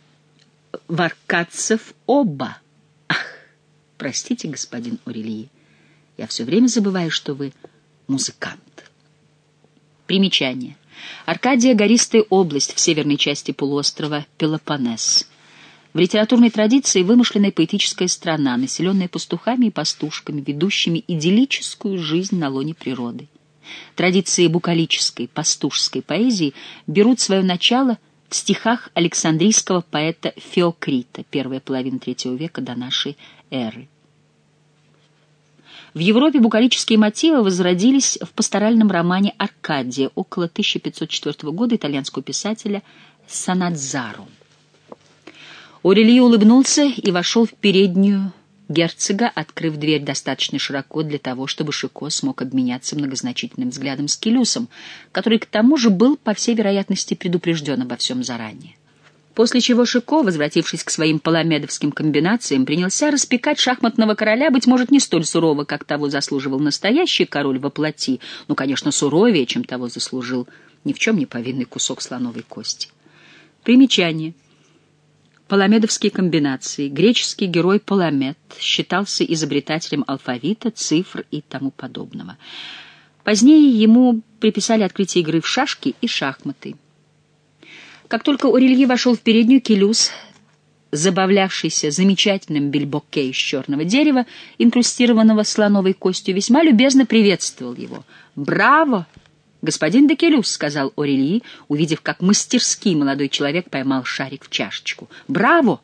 в аркадцев оба. Ах, простите, господин Орельи, я все время забываю, что вы музыкант». Примечание. Аркадия — гористая область в северной части полуострова Пелопоннес. В литературной традиции вымышленная поэтическая страна, населенная пастухами и пастушками, ведущими идиллическую жизнь на лоне природы. Традиции букалической, пастушской поэзии берут свое начало в стихах александрийского поэта Феокрита, первая половина третьего века до нашей эры. В Европе букалические мотивы возродились в пасторальном романе «Аркадия» около тысяча пятьсот четвёртого года итальянского писателя Санадзаро. Орельи улыбнулся и вошел в переднюю герцога, открыв дверь достаточно широко для того, чтобы Шико смог обменяться многозначительным взглядом с Келюсом, который к тому же был, по всей вероятности, предупрежден обо всем заранее. После чего Шико, возвратившись к своим паламедовским комбинациям, принялся распекать шахматного короля, быть может, не столь сурово, как того заслуживал настоящий король во плоти, но, конечно, суровее, чем того заслужил ни в чем не повинный кусок слоновой кости. Примечание. Паламедовские комбинации. Греческий герой Паламед считался изобретателем алфавита, цифр и тому подобного. Позднее ему приписали открытие игры в шашки и шахматы. Как только Орелье вошел в переднюю, Келюс, забавлявшийся замечательным бильбоке из черного дерева, инкрустированного слоновой костью, весьма любезно приветствовал его. «Браво! Господин де Келюс», — сказал Орелье, увидев, как мастерски молодой человек поймал шарик в чашечку. «Браво!»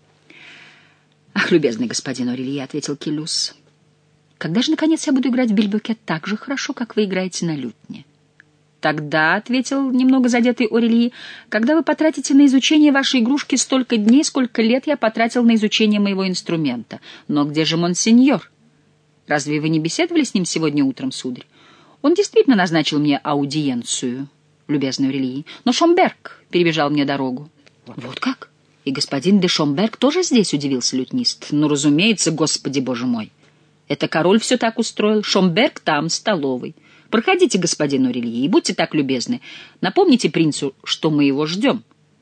«Ах, любезный господин Орелье», — ответил Келюс, — «когда же, наконец, я буду играть в бильбоке так же хорошо, как вы играете на лютне?» «Тогда», — ответил немного задетый Орелье, — «когда вы потратите на изучение вашей игрушки столько дней, сколько лет я потратил на изучение моего инструмента. Но где же монсеньор? Разве вы не беседовали с ним сегодня утром, сударь? Он действительно назначил мне аудиенцию, любезный Орелье, но Шомберг перебежал мне дорогу». «Вот как? И господин де Шомберг тоже здесь?» — удивился лютнист. «Ну, разумеется, господи боже мой. Это король все так устроил. Шомберг там, в столовой. Проходите, господин Орелье, и будьте так любезны. Напомните принцу, что мы его ждем».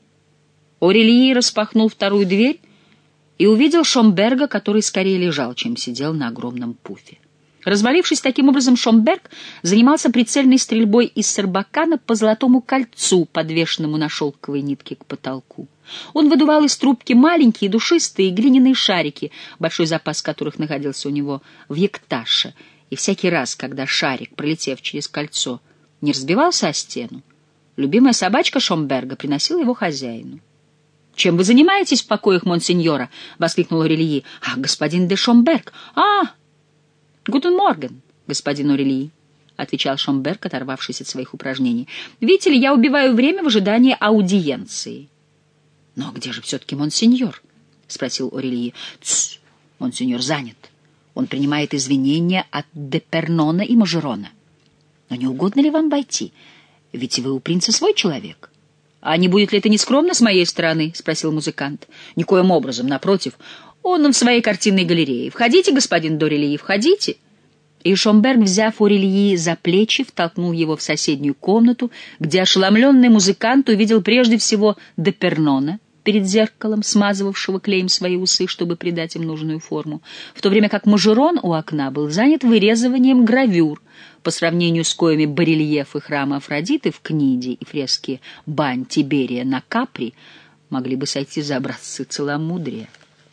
Орелье распахнул вторую дверь и увидел Шомберга, который скорее лежал, чем сидел на огромном пуфе. Развалившись таким образом, Шомберг занимался прицельной стрельбой из сарбакана по золотому кольцу, подвешенному на шелковой нитке к потолку. Он выдувал из трубки маленькие душистые глиняные шарики, большой запас которых находился у него в екташе, и всякий раз, когда шарик, пролетев через кольцо, не разбивался о стену, любимая собачка Шомберга приносила его хозяину. «Чем вы занимаетесь в покоях монсеньора?» — воскликнул Орелье. «Ах, господин де Шомберг! А, гутен морген, господин Орелье», — отвечал Шомберг, оторвавшись от своих упражнений. «Видите ли, я убиваю время в ожидании аудиенции». «Но где же все-таки монсеньор?» — спросил Орелье. «Тсс, монсеньор занят. Он принимает извинения от Депернона и Мажерона. Но не угодно ли вам войти? Ведь вы у принца свой человек». «А не будет ли это нескромно с моей стороны?» — спросил музыкант. «Никоим образом, напротив. Он в своей картинной галерее. Входите, господин Дорелье, входите». И Шомберг, взяв Орелье за плечи, втолкнул его в соседнюю комнату, где ошеломленный музыкант увидел прежде всего Депернона перед зеркалом, смазывавшего клеем свои усы, чтобы придать им нужную форму, в то время как Мажерон у окна был занят вырезыванием гравюр, по сравнению с коими барельефы храма Афродиты в Книде и фрески бань Тиберия на Капри могли бы сойти за образцы целомудрия.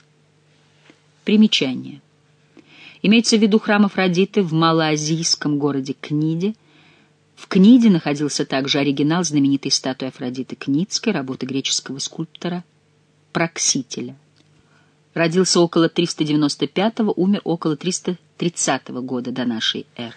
Примечание. Имеется в виду храм Афродиты в малоазийском городе Книде. В Книде находился также оригинал знаменитой статуи Афродиты Книдской, работы греческого скульптора Проксителя. Родился около триста девяносто пятого, умер около триста тридцатого года до нашей эры.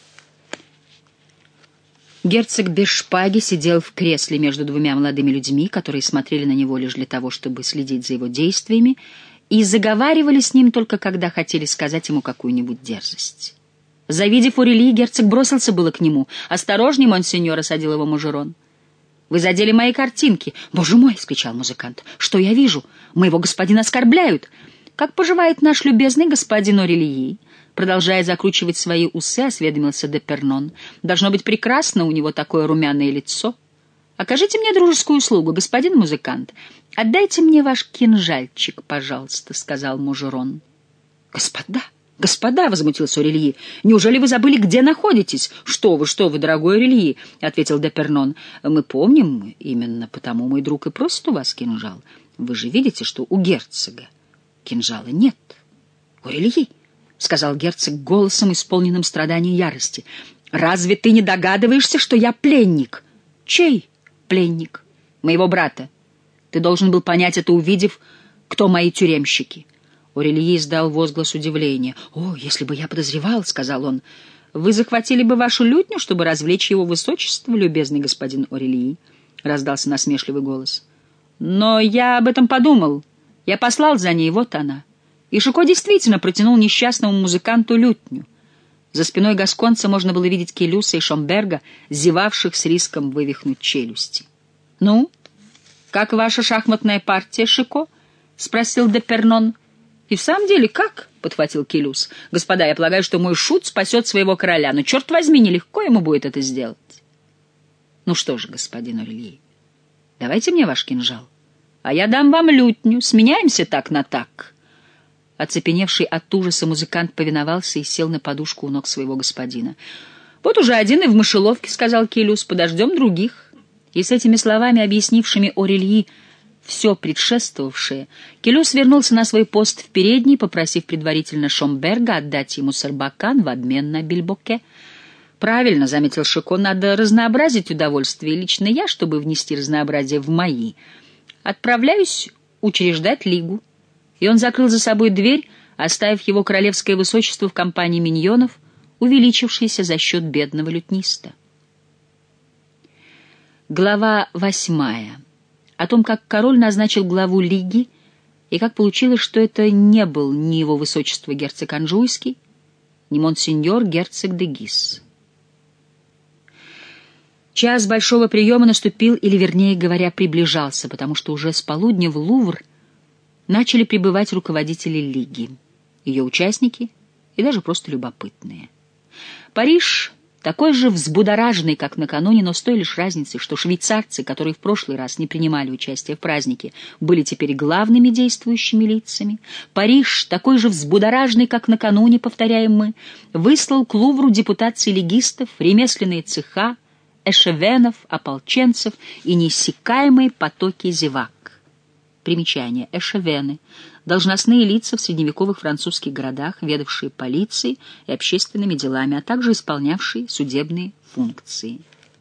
Герцог без шпаги сидел в кресле между двумя молодыми людьми, которые смотрели на него лишь для того, чтобы следить за его действиями, и заговаривали с ним только когда хотели сказать ему какую-нибудь дерзость. Завидев Орелье, герцог бросился было к нему. «Осторожней, монсеньор», — осадил его Мажерон. «Вы задели мои картинки». «Боже мой!» — вскричал музыкант. «Что я вижу? Моего господина оскорбляют!» «Как поживает наш любезный господин Орелье?» Продолжая закручивать свои усы, осведомился Депернон. «Должно быть прекрасно, у него такое румяное лицо. Окажите мне дружескую услугу, господин музыкант. Отдайте мне ваш кинжальчик, пожалуйста», — сказал Мажерон. «Господа! «Господа!» — возмутился Орелье. «Неужели вы забыли, где находитесь?» «Что вы, что вы, дорогой Орелье!» — ответил Депернон. «Мы помним, именно потому мой друг и просит у вас кинжал. Вы же видите, что у герцога кинжала нет». «Орелье!» — сказал герцог голосом, исполненным страданием и ярости. «Разве ты не догадываешься, что я пленник?» «Чей пленник?» «Моего брата. Ты должен был понять это, увидев, кто мои тюремщики». Орелье издал возглас удивления. «О, если бы я подозревал», — сказал он, — «вы захватили бы вашу лютню, чтобы развлечь его высочество, любезный господин Орелье», — раздался насмешливый голос. «Но я об этом подумал. Я послал за ней, вот она». И Шико действительно протянул несчастному музыканту лютню. За спиной гасконца можно было видеть Келюса и Шомберга, зевавших с риском вывихнуть челюсти. «Ну, как ваша шахматная партия, Шико?» — спросил Депернон. «И в самом деле, как?» — подхватил Келюс. «Господа, я полагаю, что мой шут спасет своего короля, но, черт возьми, нелегко ему будет это сделать». «Ну что же, господин Орелье, давайте мне ваш кинжал. А я дам вам лютню, сменяемся так на так». Оцепеневший от ужаса музыкант повиновался и сел на подушку у ног своего господина. «Вот уже один и в мышеловке», — сказал Келюс, — «подождем других». И с этими словами, объяснившими Орельи все предшествовавшее, Келюс вернулся на свой пост в передней, попросив предварительно Шомберга отдать ему Сарбакан в обмен на бильбоке. «Правильно», — заметил Шико, — «надо разнообразить удовольствие. Лично я, чтобы внести разнообразие в мои, отправляюсь учреждать лигу». И он закрыл за собой дверь, оставив его королевское высочество в компании миньонов, увеличившейся за счет бедного лютниста. Глава восьмая. О том, как король назначил главу лиги, и как получилось, что это не был ни его высочество герцог Анжуйский, ни монсеньор герцог де Гис. Час большого приема наступил, или, вернее говоря, приближался, потому что уже с полудня в Лувр начали прибывать руководители лиги, ее участники и даже просто любопытные. Париж такой же взбудораженный, как накануне, но с той лишь разницей, что швейцарцы, которые в прошлый раз не принимали участие в празднике, были теперь главными действующими лицами. Париж, такой же взбудораженный, как накануне, повторяем мы, выслал к Лувру депутации лигистов, ремесленные цеха, эшевенов, ополченцев и неиссякаемые потоки зевак. Примечание. Эшевены — должностные лица в средневековых французских городах, ведавшие полицией и общественными делами, а также исполнявшие судебные функции.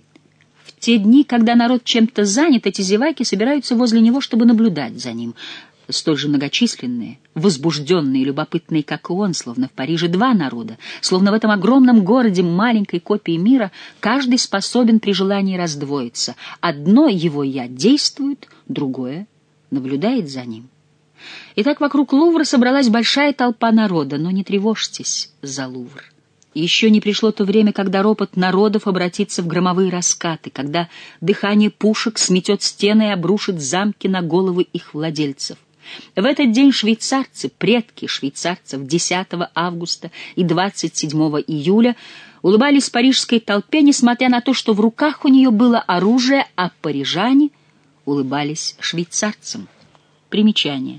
В те дни, когда народ чем-то занят, эти зеваки собираются возле него, чтобы наблюдать за ним. Столь же многочисленные, возбужденные и любопытные, как и он, словно в Париже два народа, словно в этом огромном городе маленькой копии мира, каждый способен при желании раздвоиться. Одно его «я» действует, другое наблюдает за ним. Итак, вокруг Лувра собралась большая толпа народа, но не тревожьтесь за Лувр. Еще не пришло то время, когда ропот народов обратится в громовые раскаты, когда дыхание пушек сметет стены и обрушит замки на головы их владельцев. В этот день швейцарцы, предки швейцарцев десятого августа и двадцать седьмого июля, улыбались парижской толпе, несмотря на то, что в руках у нее было оружие, а парижане улыбались швейцарцам. Примечание.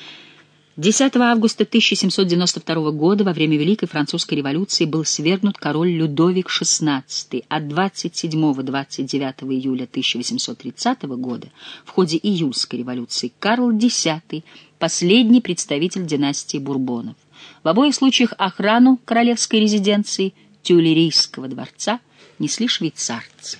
десятого августа тысяча семьсот девяносто второго года во время Великой Французской революции был свергнут король Людовик шестнадцатый, а двадцать седьмого — двадцать девятого июля тысяча восемьсот тридцатого года в ходе июльской революции Карл Десятый, последний представитель династии Бурбонов. В обоих случаях охрану королевской резиденции Тюильрийского дворца несли швейцарцы.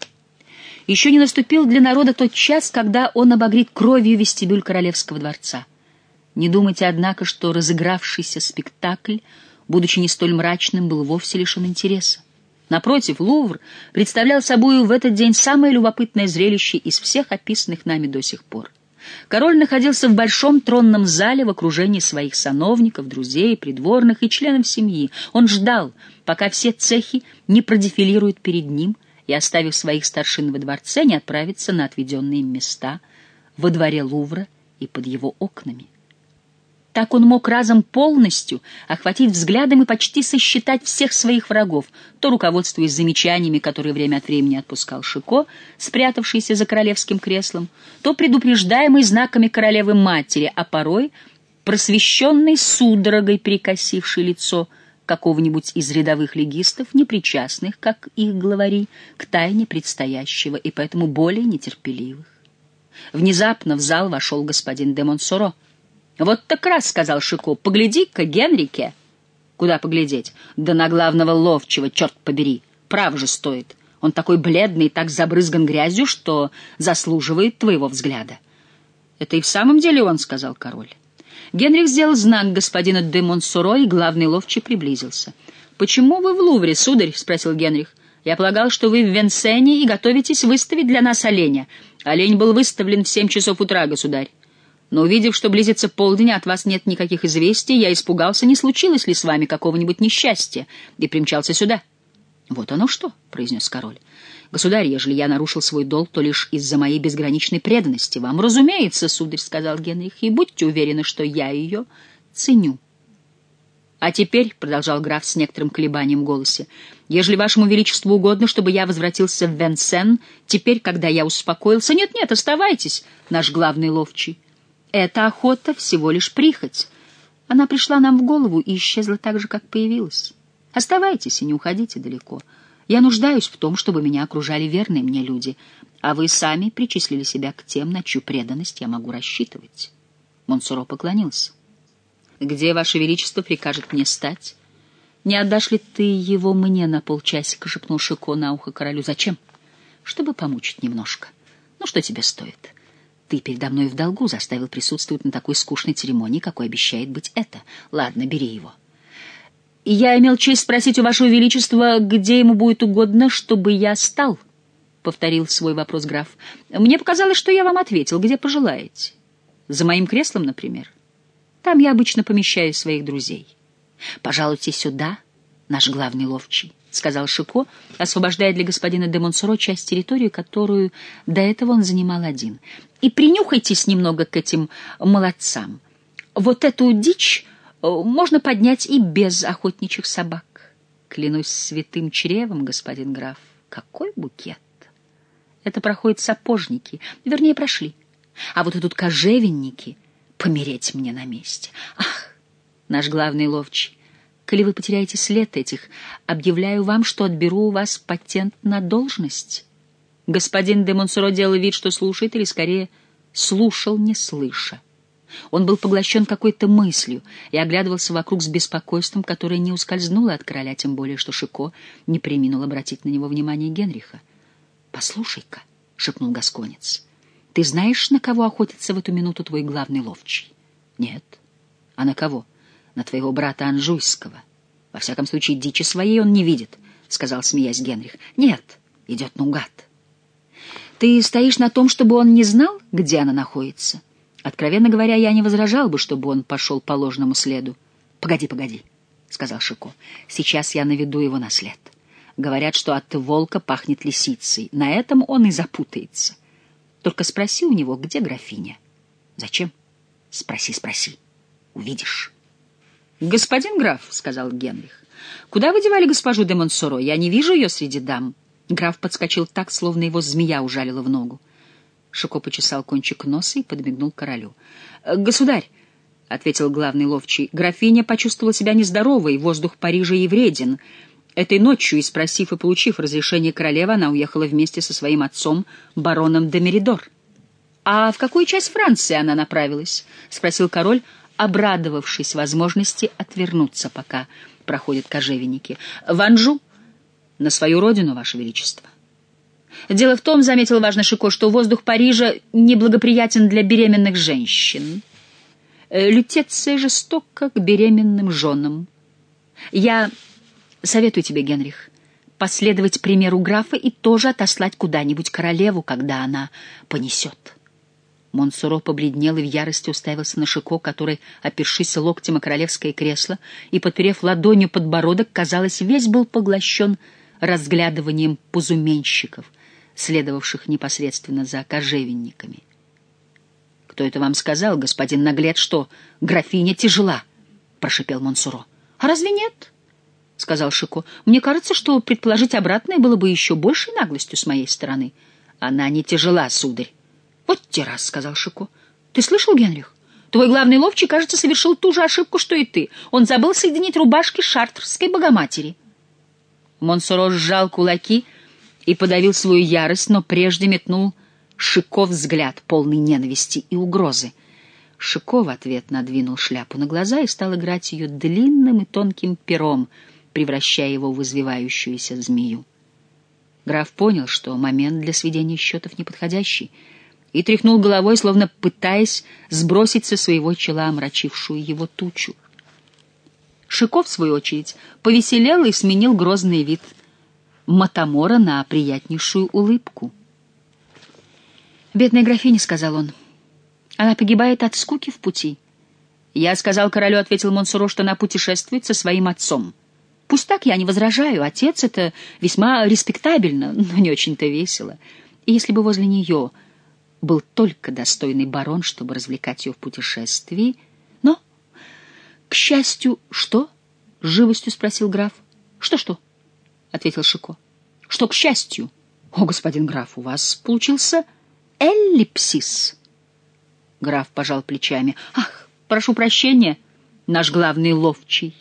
Еще не наступил для народа тот час, когда он обогрит кровью вестибюль королевского дворца. Не думайте, однако, что разыгравшийся спектакль, будучи не столь мрачным, был вовсе лишен интереса. Напротив, Лувр представлял собой в этот день самое любопытное зрелище из всех описанных нами до сих пор. Король находился в большом тронном зале в окружении своих сановников, друзей, придворных и членов семьи. Он ждал, пока все цехи не продефилируют перед ним, и, оставив своих старшин во дворце, не отправится на отведенные им места во дворе Лувра и под его окнами. Так он мог разом полностью охватить взглядом и почти сосчитать всех своих врагов, то руководствуясь замечаниями, которые время от времени отпускал Шико, спрятавшийся за королевским креслом, то предупреждаемый знаками королевы-матери, а порой просвещенный судорогой перекосивший лицо какого-нибудь из рядовых легистов, непричастных, как их главари, к тайне предстоящего и поэтому более нетерпеливых. Внезапно в зал вошел господин де Монсоро. «Вот так раз», — сказал Шико, — «погляди-ка, Генрике». «Куда поглядеть?» «Да на главного ловчего, черт побери, прав же стоит. Он такой бледный и так забрызган грязью, что заслуживает твоего взгляда». «Это и в самом деле он», — сказал король. Генрих сделал знак господину де Монсоро, и главный ловчий приблизился. «Почему вы в Лувре, сударь?» — спросил Генрих. «Я полагал, что вы в Венсене и готовитесь выставить для нас оленя. Олень был выставлен в семь часов утра, государь. Но, увидев, что близится полдень, от вас нет никаких известий, я испугался, не случилось ли с вами какого-нибудь несчастья, и примчался сюда». «Вот оно что», — произнес король. «Государь, ежели я нарушил свой долг, то лишь из-за моей безграничной преданности вам». «Разумеется, сударь», — сказал Генрих, — «и будьте уверены, что я ее ценю». «А теперь», — продолжал граф с некоторым колебанием в голосе, — «ежели вашему величеству угодно, чтобы я возвратился в Венсен, теперь, когда я успокоился...» «Нет-нет, оставайтесь, наш главный ловчий. Эта охота всего лишь прихоть. Она пришла нам в голову и исчезла так же, как появилась. Оставайтесь и не уходите далеко. Я нуждаюсь в том, чтобы меня окружали верные мне люди, а вы сами причислили себя к тем, на чью преданность я могу рассчитывать». Монсоро поклонился. «Где, Ваше Величество, прикажет мне стать?» «Не отдашь ли ты его мне на полчасика?» — шепнул Шико на ухо королю. «Зачем?» «Чтобы помучить немножко. Ну, что тебе стоит? Ты передо мной в долгу, заставил присутствовать на такой скучной церемонии, какой обещает быть это. Ладно, бери его». «Я имел честь спросить у Вашего Величества, где ему будет угодно, чтобы я стал?» — повторил свой вопрос граф. «Мне показалось, что я вам ответил, где пожелаете. За моим креслом, например. Там я обычно помещаю своих друзей». «Пожалуйте сюда, наш главный ловчий», — сказал Шико, освобождая для господина де Монсоро часть территории, которую до этого он занимал один. «И принюхайтесь немного к этим молодцам. Вот эту дичь можно поднять и без охотничьих собак. Клянусь святым чревом, господин граф, какой букет! Это проходят сапожники, вернее, прошли. А вот идут кожевенники, помереть мне на месте. Ах, наш главный ловчий, коли вы потеряете след этих, объявляю вам, что отберу у вас патент на должность». Господин де Монсоро делал вид, что слушает, или, скорее, слушал, не слыша. Он был поглощен какой-то мыслью и оглядывался вокруг с беспокойством, которое не ускользнуло от короля, тем более, что Шико не преминул обратить на него внимание Генриха. «Послушай-ка», — шепнул гасконец, — «ты знаешь, на кого охотится в эту минуту твой главный ловчий?» «Нет». «А на кого?» «На твоего брата Анжуйского. Во всяком случае, дичи своей он не видит», — сказал, смеясь Генрих. «Нет, идет наугад». «Ты стоишь на том, чтобы он не знал, где она находится?» «Откровенно говоря, я не возражал бы, чтобы он пошел по ложному следу». «Погоди, погоди», — сказал Шико. «Сейчас я наведу его на след. Говорят, что от волка пахнет лисицей. На этом он и запутается. Только спроси у него, где графиня». «Зачем?» «Спроси, спроси. Увидишь». «Господин граф», — сказал Генрих, — «куда вы девали госпожу де Монсоро? Я не вижу ее среди дам». Граф подскочил так, словно его змея ужалила в ногу. Шико почесал кончик носа и подмигнул королю. «Государь», — ответил главный ловчий, — «графиня почувствовала себя нездоровой, воздух Парижа ей вреден. Этой ночью, и спросив и получив разрешение королевы, она уехала вместе со своим отцом, бароном де Меридор». «А в какую часть Франции она направилась?» — спросил король, обрадовавшись возможности отвернуться, пока проходят кожевенники. «В Анжу, на свою родину, Ваше Величество». «Дело в том, — заметил важно Шико, — что воздух Парижа неблагоприятен для беременных женщин. Лютеция жестока к беременным женам. Я советую тебе, Генрих, последовать примеру графа и тоже отослать куда-нибудь королеву, когда она понесет». Монсоро побледнел и в ярости уставился на Шико, который, опершись локтем о королевское кресло и подперев ладонью подбородок, казалось, весь был поглощен разглядыванием пузуменщиков, следовавших непосредственно за кожевенниками. «Кто это вам сказал, господин наглец, что графиня тяжела?» — прошипел Монсоро. «А разве нет?» — сказал Шико. «Мне кажется, что предположить обратное было бы еще большей наглостью с моей стороны». «Она не тяжела, сударь». «Вот те раз», — сказал Шико. «Ты слышал, Генрих? Твой главный ловчий, кажется, совершил ту же ошибку, что и ты. Он забыл соединить рубашки шартрской богоматери». Монсоро сжал кулаки и подавил свою ярость, но прежде метнул Шико взгляд, полный ненависти и угрозы. Шико в ответ надвинул шляпу на глаза и стал играть ее длинным и тонким пером, превращая его в извивающуюся змею. Граф понял, что момент для сведения счетов неподходящий, и тряхнул головой, словно пытаясь сбросить со своего чела омрачившую его тучу. Шико, в свою очередь, повеселел и сменил грозный вид Матамора на приятнейшую улыбку. «Бедная графиня», — сказал он, — «она погибает от скуки в пути». «Я сказал королю», — ответил Монсоро, — «что она путешествует со своим отцом». «Пусть так, я не возражаю. Отец — это весьма респектабельно, но не очень-то весело. И если бы возле нее был только достойный барон, чтобы развлекать ее в путешествии. Но, к счастью, что?» — с живостью спросил граф. «Что-что?» — ответил Шико. «Что, к счастью?» «О, господин граф, у вас получился эллипсис». Граф пожал плечами. «Ах, прошу прощения, наш главный ловчий.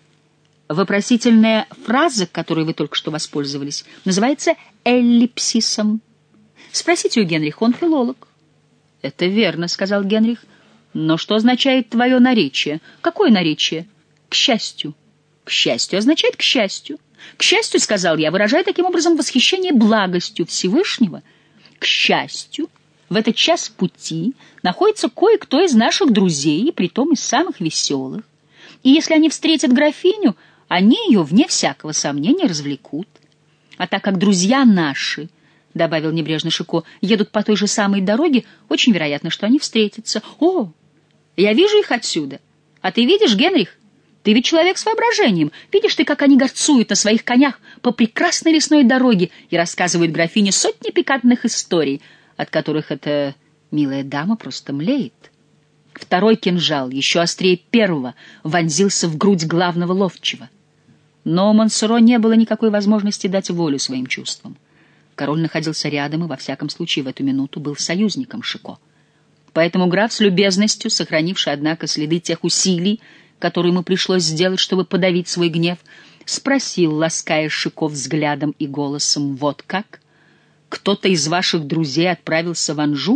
Вопросительная фраза, которой вы только что воспользовались, называется эллипсисом. Спросите у Генриха, он филолог». «Это верно», — сказал Генрих. «Но что означает твое наречие?» «Какое наречие?» «К счастью». «К счастью» означает «к счастью». «К счастью», — сказал я, выражая таким образом восхищение благостью Всевышнего. «К счастью, в этот час пути находится кое-кто из наших друзей, и притом из самых веселых. И если они встретят графиню, они ее, вне всякого сомнения, развлекут. А так как друзья наши, — добавил небрежно Шико, — едут по той же самой дороге, очень вероятно, что они встретятся. О, я вижу их отсюда. А ты видишь, Генрих? Ты ведь человек с воображением. Видишь ты, как они горцуют на своих конях по прекрасной лесной дороге и рассказывают графине сотни пикантных историй, от которых эта милая дама просто млеет. Второй кинжал, еще острее первого, вонзился в грудь главного ловчего. Но у Монсоро не было никакой возможности дать волю своим чувствам. Король находился рядом и, во всяком случае, в эту минуту был союзником Шико. Поэтому граф с любезностью, сохранивший, однако, следы тех усилий, которые ему пришлось сделать, чтобы подавить свой гнев, спросил, лаская Шико взглядом и голосом: «Вот как? Кто-то из ваших друзей отправился в Анжу?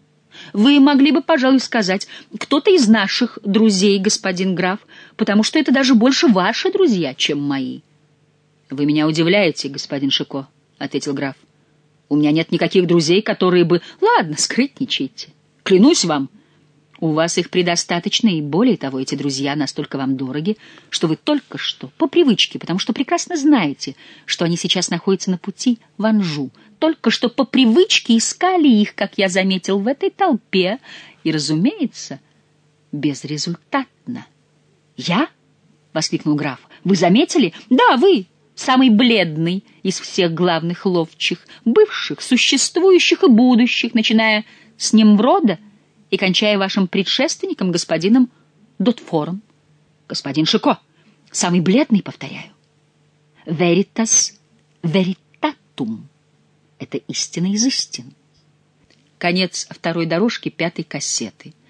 Вы могли бы, пожалуй, сказать: кто-то из наших друзей, господин граф, потому что это даже больше ваши друзья, чем мои». «Вы меня удивляете, господин Шико», — ответил граф. «У меня нет никаких друзей, которые бы...» «Ладно, скрытничайте. Клянусь вам, у вас их предостаточно, и более того, эти друзья настолько вам дороги, что вы только что, по привычке, потому что прекрасно знаете, что они сейчас находятся на пути в Анжу, только что по привычке искали их, как я заметил, в этой толпе, и, разумеется, безрезультатно». «Я?» — воскликнул граф. «Вы заметили?» «Да, вы, самый бледный из всех главных ловчих, бывших, существующих и будущих, начиная с Немврода и кончая вашим предшественником, господином Дотфором. Господин Шико, самый бледный, повторяю. Veritas veritatum. Это истина из истин». Конец второй дорожки пятой кассеты.